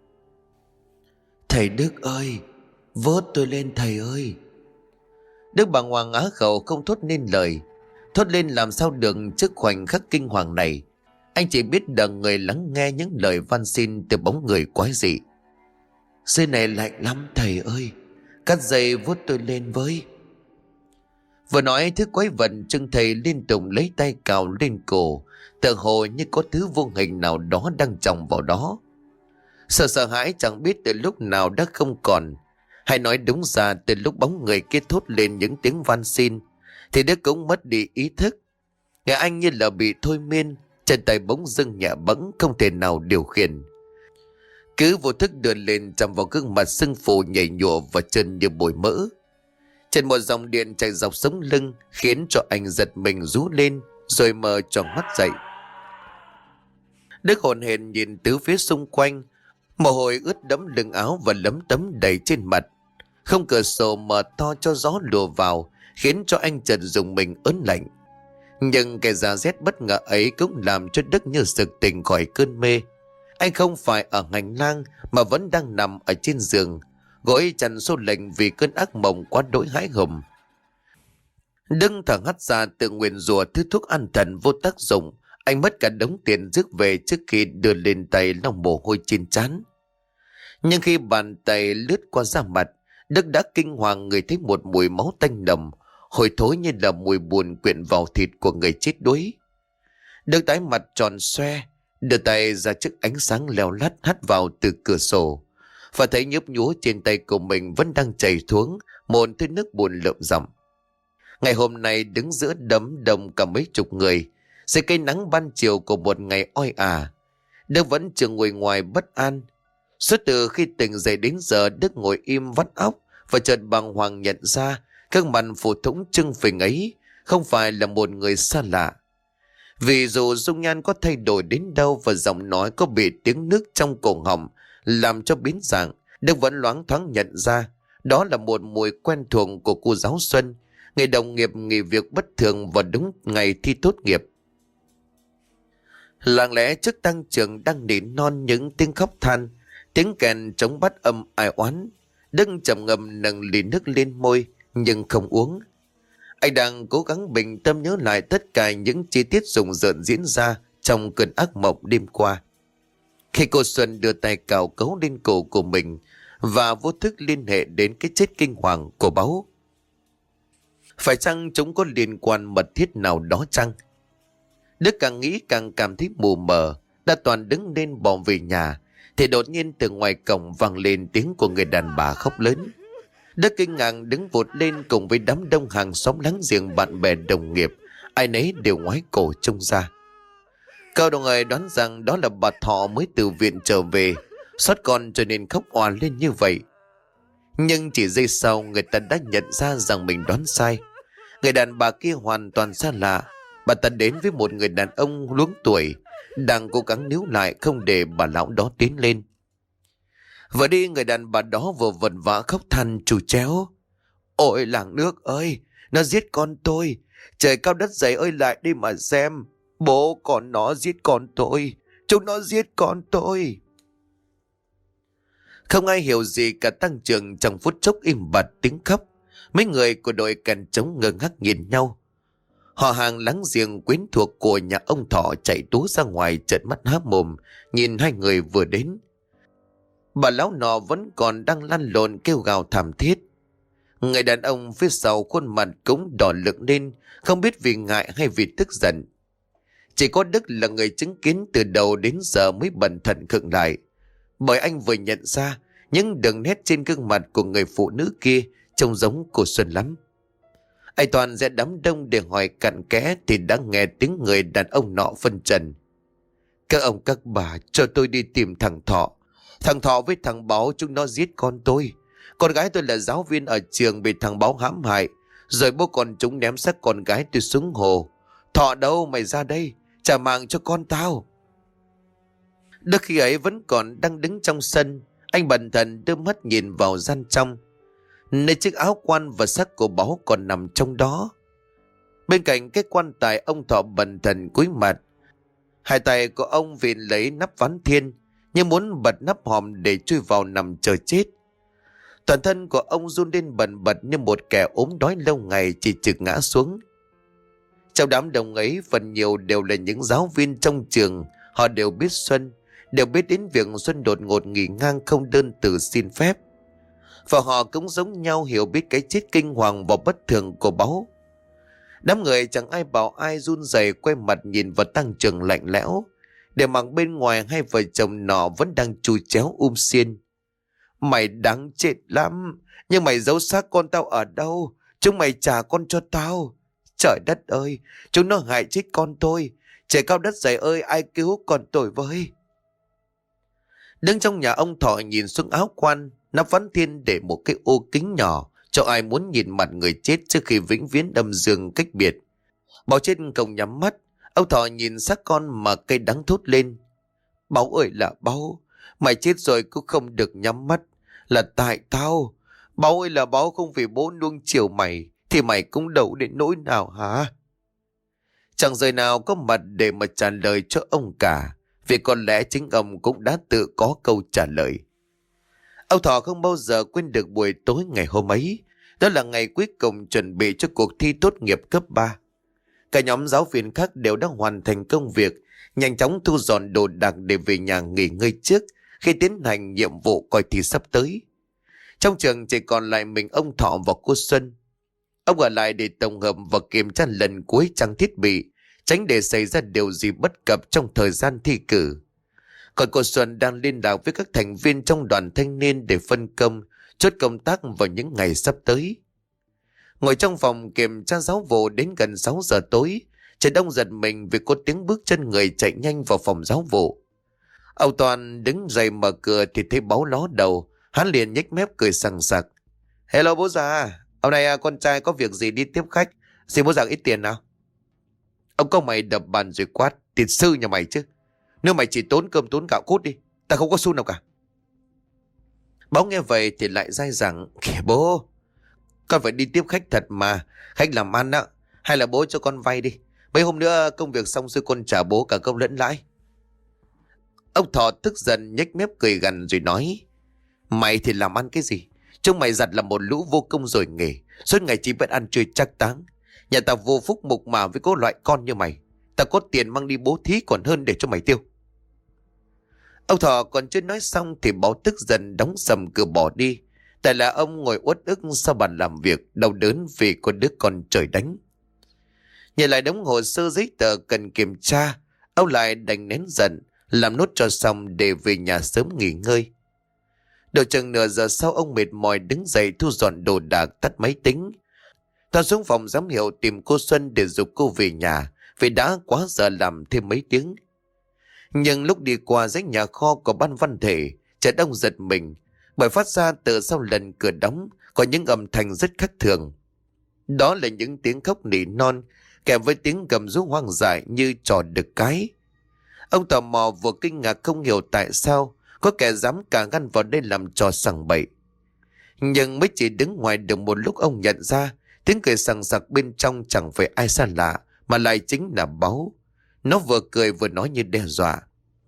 Thầy Đức ơi, vớt tôi lên thầy ơi! Đức bàng hoàng á khẩu không thốt nên lời. Thốt lên làm sao được trước khoảnh khắc kinh hoàng này. Anh chỉ biết đợi người lắng nghe những lời van xin từ bóng người quái dị. Dưới này lạnh lắm thầy ơi, cắt dây vuốt tôi lên với. Vừa nói thứ quái vật trưng thầy liên tục lấy tay cào lên cổ, tựa hồ như có thứ vô hình nào đó đang chồng vào đó. Sợ sợ hãi chẳng biết từ lúc nào đã không còn. Hay nói đúng ra từ lúc bóng người kia thốt lên những tiếng van xin thì Đức cũng mất đi ý thức. Nghe anh như là bị thôi miên, chân tay bỗng dưng nhẹ bẫng không thể nào điều khiển. Cứ vô thức đưa lên chạm vào gương mặt sưng phù nhảy nhụa và chân như bồi mỡ. Trên một dòng điện chạy dọc sống lưng khiến cho anh giật mình rú lên rồi mở tròn mắt dậy. Đức hồn hển nhìn tứ phía xung quanh, mồ hôi ướt đẫm lưng áo và lấm tấm đầy trên mặt. Không cửa sổ mở to cho gió lùa vào khiến cho anh chợt dùng mình ớn lạnh. Nhưng cái giá rét bất ngờ ấy cũng làm cho Đức như sực tỉnh khỏi cơn mê. Anh không phải ở hành lang mà vẫn đang nằm ở trên giường, gối chăn xô lạnh vì cơn ác mộng quá đỗi hãi hùng. Đức thở hắt ra tự nguyền rủa thứ thuốc an thần vô tác dụng. Anh mất cả đống tiền rước về trước khi đưa lên tay lau mồ hôi trên trán. Nhưng khi bàn tay lướt qua da mặt, Đức đã kinh hoàng người thấy một mùi máu tanh nồng, hôi thối như là mùi buồn quyện vào thịt của người chết đuối. Đức tái mặt tròn xoe, đưa tay ra trước ánh sáng leo lắt hắt vào từ cửa sổ, và thấy nhấp nhúa trên tay của mình vẫn đang chảy xuống một thứ nước buồn lợm giọng. Ngày hôm nay đứng giữa đám đông cả mấy chục người, dưới cây nắng ban chiều của một ngày oi ả, Đức vẫn chưa ngồi ngoài bất an. Suốt từ khi tỉnh dậy đến giờ, Đức ngồi im vắt óc và chợt bàng hoàng nhận ra gương mặt phù thủng trưng phình ấy không phải là một người xa lạ. Vì dù dung nhan có thay đổi đến đâu và giọng nói có bị tiếng nước trong cổ họng làm cho biến dạng, Đức vẫn loáng thoáng nhận ra đó là một mùi quen thuộc của cô giáo Xuân, người đồng nghiệp nghỉ việc bất thường vào đúng ngày thi tốt nghiệp. Lặng lẽ trước tăng trường đang nỉ non những tiếng khóc than, tiếng kèn trống bắt âm ai oán. Đức trầm ngâm nâng ly nước lên môi nhưng không uống. Anh đang cố gắng bình tâm nhớ lại tất cả những chi tiết rùng rợn diễn ra trong cơn ác mộng đêm qua. Khi cô Xuân đưa tay cào cấu lên cổ của mình và vô thức liên hệ đến cái chết kinh hoàng của báu. Phải chăng chúng có liên quan mật thiết nào đó chăng? Đức càng nghĩ càng cảm thấy mù mờ. Đã toàn đứng lên bỏ về nhà thì đột nhiên từ ngoài cổng vang lên tiếng của người đàn bà khóc lớn. Đức kinh ngạc đứng vụt lên cùng với đám đông hàng xóm láng giềng, bạn bè đồng nghiệp, ai nấy đều ngoái cổ trông ra. Cậu đồng người đoán rằng đó là bà Thọ mới từ viện trở về, xót con cho nên khóc òa lên như vậy. Nhưng chỉ giây sau người ta đã nhận ra rằng mình đoán sai. Người đàn bà kia hoàn toàn xa lạ. Bà ta đến với một người đàn ông luống tuổi, đang cố gắng níu lại không để bà lão đó tiến lên. Vừa đi, người đàn bà đó vừa vật vã khóc than trù tréo. Ôi làng nước ơi, nó giết con tôi. Trời cao đất dày ơi, lại đi mà xem. Bố con nó giết con tôi. Chúng nó giết con tôi. Không ai hiểu gì cả, tăng trường trong phút chốc im bặt tiếng khóc. Mấy người của đội càn trống ngơ ngác nhìn nhau. Họ hàng láng giềng quyến thuộc của nhà ông Thọ chạy tú ra ngoài trợn mắt há mồm nhìn hai người vừa đến. Bà lão nọ vẫn còn đang lăn lộn kêu gào thảm thiết. Người đàn ông phía sau khuôn mặt cũng đỏ lực lên, không biết vì ngại hay vì tức giận. Chỉ có Đức là người chứng kiến từ đầu đến giờ mới bần thần khựng lại, bởi anh vừa nhận ra những đường nét trên gương mặt của người phụ nữ kia trông giống cô Xuân lắm. Anh toàn ra đám đông để hỏi cặn kẽ thì đã nghe tiếng người đàn ông nọ phân trần. Các ông các bà, cho tôi đi tìm thằng Thọ. Thằng Thọ với thằng Báo chúng nó giết con tôi. Con gái tôi là giáo viên ở trường bị thằng Báo hãm hại, rồi bố con chúng ném xác con gái tôi xuống hồ. Thọ đâu, mày ra đây, trả mạng cho con tao. Đức khi ấy vẫn còn đang đứng trong sân. Anh bần thần đưa mắt nhìn vào gian trong, nơi chiếc áo quan và xác của Báo còn nằm trong đó. Bên cạnh cái quan tài, ông Thọ bần thần cúi mặt. Hai tay của ông vịn lấy nắp ván thiên, như muốn bật nắp hòm để chui vào nằm chờ chết. Toàn thân của ông run lên bần bật như một kẻ ốm đói lâu ngày chỉ trực ngã xuống. Trong đám đông ấy phần nhiều đều là những giáo viên trong trường. Họ đều biết Xuân, đều biết đến việc Xuân đột ngột nghỉ ngang không đơn từ xin phép. Và họ cũng giống nhau hiểu biết cái chết kinh hoàng và bất thường của Báu. Đám người chẳng ai bảo ai run rẩy quay mặt nhìn vào Tăng Trường lạnh lẽo. Để mặc bên ngoài hai vợ chồng nọ vẫn đang chù chéo um xiên. Mày đáng chết lắm, nhưng mày giấu xác con tao ở đâu? Chúng mày trả con cho tao. Trời đất ơi, chúng nó hại chết con tôi. Trời cao đất dày ơi, ai cứu con tôi với. Đứng trong nhà ông Thọ nhìn xuống áo quan, nắp ván thiên để một cái ô kính nhỏ cho ai muốn nhìn mặt người chết trước khi vĩnh viễn đâm dương cách biệt. Bảo trên cổng nhắm mắt, ông Thọ nhìn xác con mà cây đắng thốt lên. Báu ơi là Báu, mày chết rồi cũng không được nhắm mắt. Là tại tao. Báu ơi là Báu, không vì bố nuông chiều mày thì mày cũng đâu đến nỗi nào hả? Chẳng rời nào có mặt để mà trả lời cho ông cả, vì có lẽ chính ông cũng đã tự có câu trả lời. Ông Thọ không bao giờ quên được buổi tối ngày hôm ấy. Đó là ngày cuối cùng chuẩn bị cho cuộc thi tốt nghiệp cấp ba. Cả nhóm giáo viên khác đều đã hoàn thành công việc, nhanh chóng thu dọn đồ đạc để về nhà nghỉ ngơi trước khi tiến hành nhiệm vụ coi thi sắp tới. Trong trường chỉ còn lại mình ông Thọ và cô Xuân. Ông ở lại để tổng hợp và kiểm tra lần cuối trang thiết bị, tránh để xảy ra điều gì bất cập trong thời gian thi cử. Còn cô Xuân đang liên lạc với các thành viên trong đoàn thanh niên để phân công, chốt công tác vào những ngày sắp tới. Ngồi trong phòng kiểm tra giáo vụ đến gần sáu giờ tối, Trần Đông giật mình vì có tiếng bước chân người chạy nhanh vào phòng giáo vụ. Ông Toàn đứng dậy mở cửa thì thấy Báu ló đầu, hắn liền nhếch mép cười sằng sặc. Hello bố già, hôm nay con trai có việc gì đi tiếp khách, xin bố già ít tiền nào. Ông có mày đập bàn rồi quát, tiền sư nhà mày chứ. Nếu mày chỉ tốn cơm tốn gạo cút đi, ta không có xu nào cả. Báu nghe vậy thì lại dai dẳng, kìa bố, con phải đi tiếp khách thật mà, khách làm ăn đó, hay là bố cho con vay đi. Mấy hôm nữa công việc xong rồi con trả bố cả công lẫn lãi. Ông Thọ tức giận nhếch mép cười gằn rồi nói, mày thì làm ăn cái gì? Chúng mày giặt là một lũ vô công rồi nghề, suốt ngày chỉ biết ăn chơi trác táng. Nhà tao vô phúc mục mà với có loại con như mày. Tao có tiền mang đi bố thí còn hơn để cho mày tiêu. Ông Thọ còn chưa nói xong thì Báu tức giận đóng sầm cửa bỏ đi. Tại là ông ngồi uất ức sau bàn làm việc, đau đớn vì con đứa con trời đánh. Nhìn lại đống hồ sơ giấy tờ cần kiểm tra, ông lại đành nén giận, làm nốt cho xong để về nhà sớm nghỉ ngơi. Đầu chừng nửa giờ sau ông mệt mỏi đứng dậy thu dọn đồ đạc, tắt máy tính. Toàn xuống phòng giám hiệu tìm cô Xuân để giục cô về nhà, vì đã quá giờ làm thêm mấy tiếng. Nhưng lúc đi qua dãy nhà kho của ban văn thể, Trần Đông giật mình, bởi phát ra từ sau lần cửa đóng có những âm thanh rất khác thường. Đó là những tiếng khóc nỉ non kèm với tiếng gầm rú hoang dại như trò đực cái. Ông tò mò vừa kinh ngạc không hiểu tại sao có kẻ dám cả ngăn vào đây làm trò sằng bậy. Nhưng mới chỉ đứng ngoài được một lúc ông nhận ra tiếng cười sằng sặc bên trong chẳng phải ai xa lạ mà lại chính là Báu. Nó vừa cười vừa nói như đe dọa.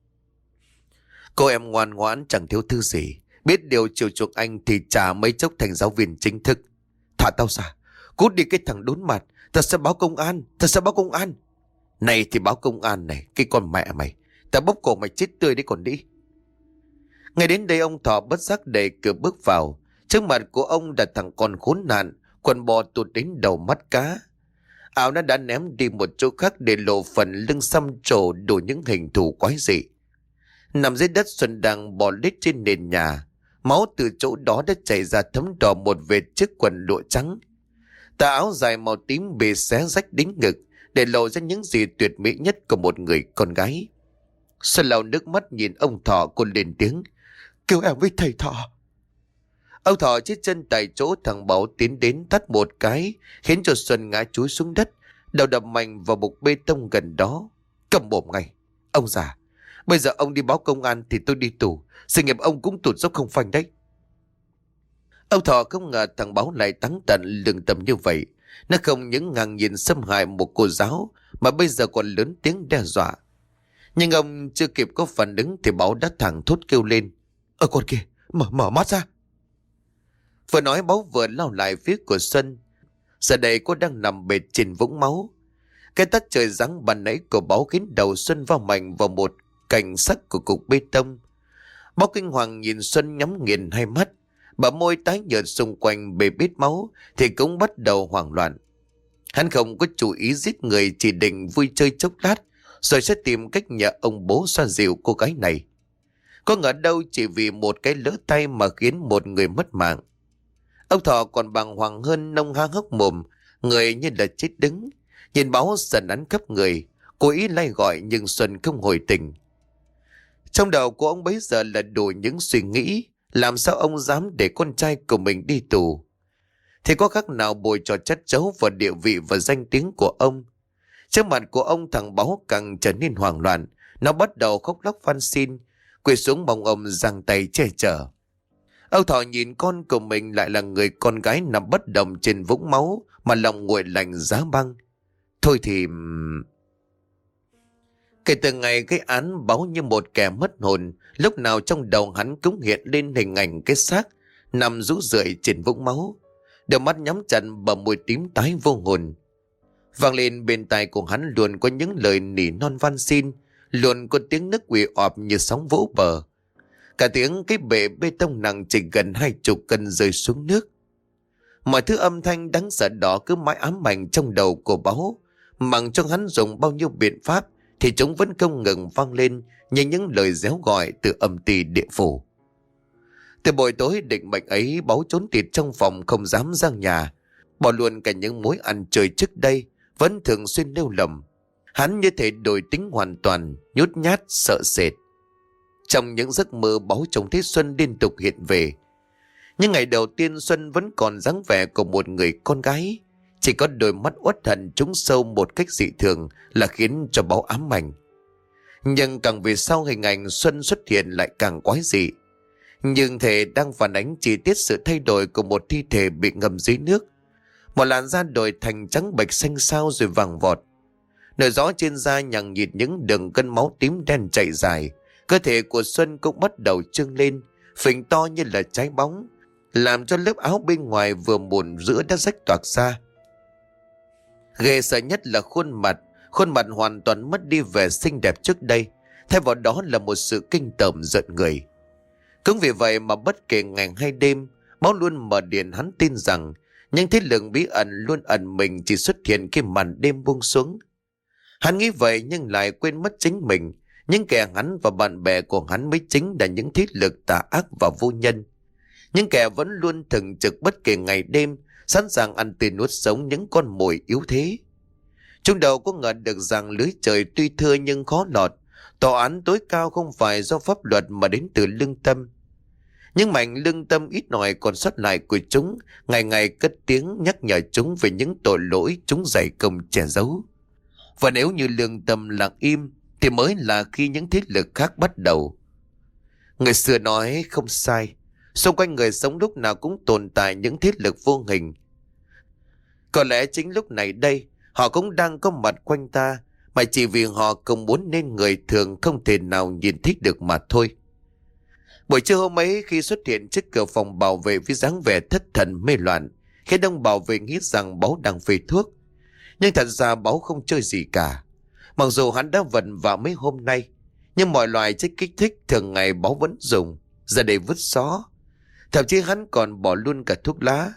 Cô em ngoan ngoãn chẳng thiếu thứ gì, biết điều chiều chuộng anh thì chả mấy chốc thành giáo viên chính thức. Thả tao ra, cút đi cái thằng đốn mặt, ta sẽ báo công an, ta sẽ báo công an. Này thì báo công an này, cái con mẹ mày, ta bóp cổ mày chết tươi đấy còn đi. Ngay đến đây ông Thọ bất giác đẩy cửa bước vào. Trước mặt của ông là thằng con khốn nạn, quần bò tụt đến đầu mắt cá. Áo nó đã ném đi một chỗ khác để lộ phần lưng xăm trổ đủ những hình thù quái dị. Nằm dưới đất Xuân đang bò lết trên nền nhà. Máu từ chỗ đó đã chảy ra thấm đỏ một vệt chiếc quần lụa trắng. Tà áo dài màu tím bị xé rách đến ngực để lộ ra những gì tuyệt mỹ nhất của một người con gái. Xuân lau nước mắt nhìn ông Thọ, cô lên tiếng, kêu em với thầy Thọ. Ông Thọ chết chân tại chỗ. Thằng Báu tiến đến tát một cái khiến cho Xuân ngã chúi xuống đất, đầu đập mạnh vào bục bê tông gần đó. Cầm mồm ngay. Ông già, bây giờ ông đi báo công an thì tôi đi tù, sự nghiệp ông cũng tụt dốc không phanh đấy. Ông Thọ không ngờ thằng Báu lại táng tận lương tâm như vậy. Nó không những ngang nhiên xâm hại một cô giáo mà bây giờ còn lớn tiếng đe dọa. Nhưng ông chưa kịp có phản ứng thì Báu đã thẳng thốt kêu lên, ở con kia, mở mở mắt ra. Vừa nói Báu vừa lao lại phía của Xuân. Giờ đây cô đang nằm bệt trên vũng máu. Cái tắt trời giáng ban nãy của Báo khiến đầu Xuân va mạnh vào một cạnh sắt của cục bê tông. Báo kinh hoàng nhìn Xuân nhắm nghiền hai mắt, bờ môi tái nhợt xung quanh bê bết máu thì cũng bắt đầu hoảng loạn. Hắn không có chủ ý giết người, chỉ định vui chơi chốc lát rồi sẽ tìm cách nhờ ông bố xoa dịu cô gái này. Có ngờ đâu chỉ vì một cái lỡ tay mà khiến một người mất mạng. Ông Thọ còn bàng hoàng hơn, nông há hốc mồm, người như là chết đứng. Nhìn Báo dần ắn khắp người, cố ý lay gọi nhưng Xuân không hồi tình. Trong đầu của ông bấy giờ là đủ những suy nghĩ, làm sao ông dám để con trai của mình đi tù. Thì có khác nào bồi trò chất chấu vào địa vị và danh tiếng của ông. Trước mặt của ông, thằng Báo càng trở nên hoảng loạn. Nó bắt đầu khóc lóc van xin, quỳ xuống mong ông giang tay che chở. Ông Thọ nhìn con của mình lại là người con gái nằm bất động trên vũng máu mà lòng nguội lạnh giá băng. Thôi thì... Kể từ ngày cái án, Báo như một kẻ mất hồn. Lúc nào trong đầu hắn cũng hiện lên hình ảnh cái xác nằm rũ rượi trên vũng máu, đôi mắt nhắm chặt, bờ môi tím tái vô hồn. Vang lên bên tai của hắn luôn có những lời nỉ non van xin, luôn có tiếng nước quỳ ọp như sóng vỗ bờ. Cả tiếng cái bể bê tông nặng chỉ gần hai chục cân rơi xuống nước. Mọi thứ âm thanh đáng sợ đó cứ mãi ám ảnh trong đầu của Báo, mặc cho hắn dùng bao nhiêu biện pháp thì chúng vẫn không ngừng vang lên như những lời réo gọi từ âm ty địa phủ. Từ buổi tối định mệnh ấy, Báo trốn tịt trong phòng, không dám ra nhà, bỏ luôn cả những mối ăn chơi trước đây vẫn thường xuyên nêu lầm. Hắn như thể đổi tính hoàn toàn, nhút nhát, sợ sệt. Trong những giấc mơ, Báo trông thấy Xuân liên tục hiện về. Nhưng ngày đầu tiên, Xuân vẫn còn dáng vẻ của một người con gái, chỉ có đôi mắt uất hận trúng sâu một cách dị thường là khiến cho Báo ám ảnh. Nhưng càng về sau, hình ảnh Xuân xuất hiện lại càng quái dị, nhưng thể đang phản ánh chi tiết sự thay đổi của một thi thể bị ngâm dưới nước. Một làn da đổi thành trắng bệch, xanh xao rồi vàng vọt. Nổi rõ trên da nhằng nhịt những đường gân máu tím đen chảy dài. Cơ thể của Xuân cũng bắt đầu trương lên, phình to như là trái bóng, làm cho lớp áo bên ngoài vừa mùn giữa đã rách toạc ra. Ghê sợ nhất là khuôn mặt. Khuôn mặt hoàn toàn mất đi vẻ xinh đẹp trước đây, thay vào đó là một sự kinh tởm giận người. Cũng vì vậy mà bất kể ngày hay đêm, Báo luôn mở điện. Hắn tin rằng những thế lực bí ẩn luôn ẩn mình chỉ xuất hiện khi màn đêm buông xuống. Hắn nghĩ vậy nhưng lại quên mất chính mình. Những kẻ hắn và bạn bè của hắn mới chính là những thế lực tà ác và vô nhân. Những kẻ vẫn luôn thường trực bất kể ngày đêm, sẵn sàng ăn tươi nuốt sống những con mồi yếu thế. Trong đầu có ngờ được rằng lưới trời tuy thưa nhưng khó lọt. Tòa án tối cao không phải do pháp luật mà đến từ lương tâm. Nhưng mảnh lương tâm ít ỏi còn sót lại của chúng ngày ngày cất tiếng nhắc nhở chúng về những tội lỗi chúng dày công che giấu. Và nếu như lương tâm lặng im thì mới là khi những thế lực khác bắt đầu. Người xưa nói không sai, xung quanh người sống lúc nào cũng tồn tại những thế lực vô hình. Có lẽ chính lúc này đây họ cũng đang có mặt quanh ta, mà chỉ vì họ không muốn nên người thường không thể nào nhìn thấy được mà thôi. Buổi trưa hôm ấy, khi xuất hiện trước cửa phòng bảo vệ với dáng vẻ thất thần mê loạn, khiến ông bảo vệ nghĩ rằng Báo đang phê thuốc. Nhưng thật ra Báo không chơi gì cả. Mặc dù hắn đã vần vào mấy hôm nay, nhưng mọi loại chất kích thích thường ngày Báo vẫn dùng, giờ để vứt xó. Thậm chí hắn còn bỏ luôn cả thuốc lá.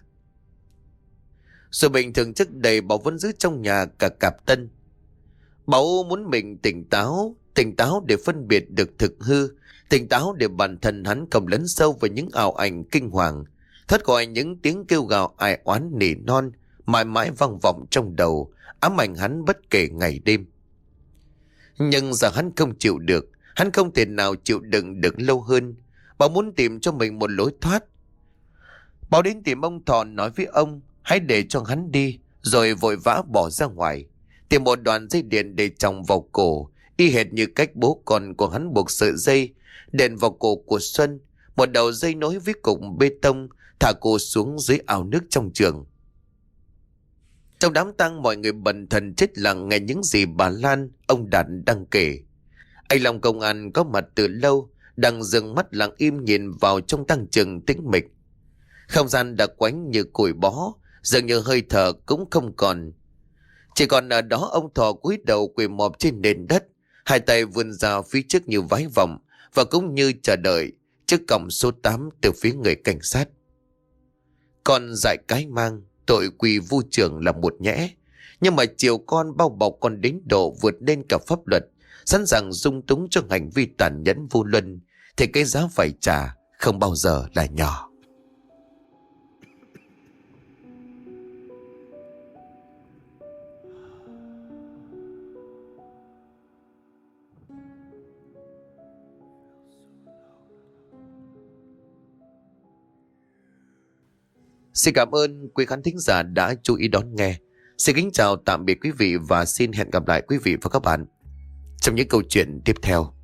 Rồi bình thường trước đây Báo vẫn giữ trong nhà cả cặp tân. Báo muốn mình tỉnh táo, tỉnh táo để phân biệt được thực hư, tỉnh táo để bản thân hắn không lấn sâu vào những ảo ảnh kinh hoàng, thoát khỏi những tiếng kêu gào ai oán nỉ non mãi mãi vang vọng trong đầu, ám ảnh hắn bất kể ngày đêm. Nhưng giờ hắn không chịu được, hắn không thể nào chịu đựng được lâu hơn. Báo muốn tìm cho mình một lối thoát. Báo đến tìm ông Thọ nói với ông hãy để cho hắn đi, rồi vội vã bỏ ra ngoài, tìm một đoạn dây điện để chồng vào cổ, y hệt như cách bố con của hắn buộc sợi dây đèn vào cổ của Xuân, một đầu dây nối với cục bê tông, thả cô xuống dưới ao nước trong trường. Trong đám tang, mọi người bần thần chết lặng nghe những gì bà Lan, ông Đạt đang kể. Anh Long công an có mặt từ lâu, đang dừng mắt lặng im nhìn vào trong tang trường tĩnh mịch. Không gian đã quánh như củi bó, dường như hơi thở cũng không còn. Chỉ còn ở đó ông Thọ cúi đầu quỳ mọp trên nền đất, hai tay vươn ra phía trước như vái vọng và cũng như chờ đợi chiếc còng số tám từ phía người cảnh sát. Con dại cái mang, tội quỳ vu trưởng là một nhẽ, nhưng mà chiều con bao bọc con đến độ vượt lên cả pháp luật, sẵn sàng dung túng cho hành vi tàn nhẫn vô luân, thì cái giá phải trả không bao giờ là nhỏ. Xin cảm ơn quý khán thính giả đã chú ý đón nghe. Xin kính chào tạm biệt quý vị và xin hẹn gặp lại quý vị và các bạn trong những câu chuyện tiếp theo.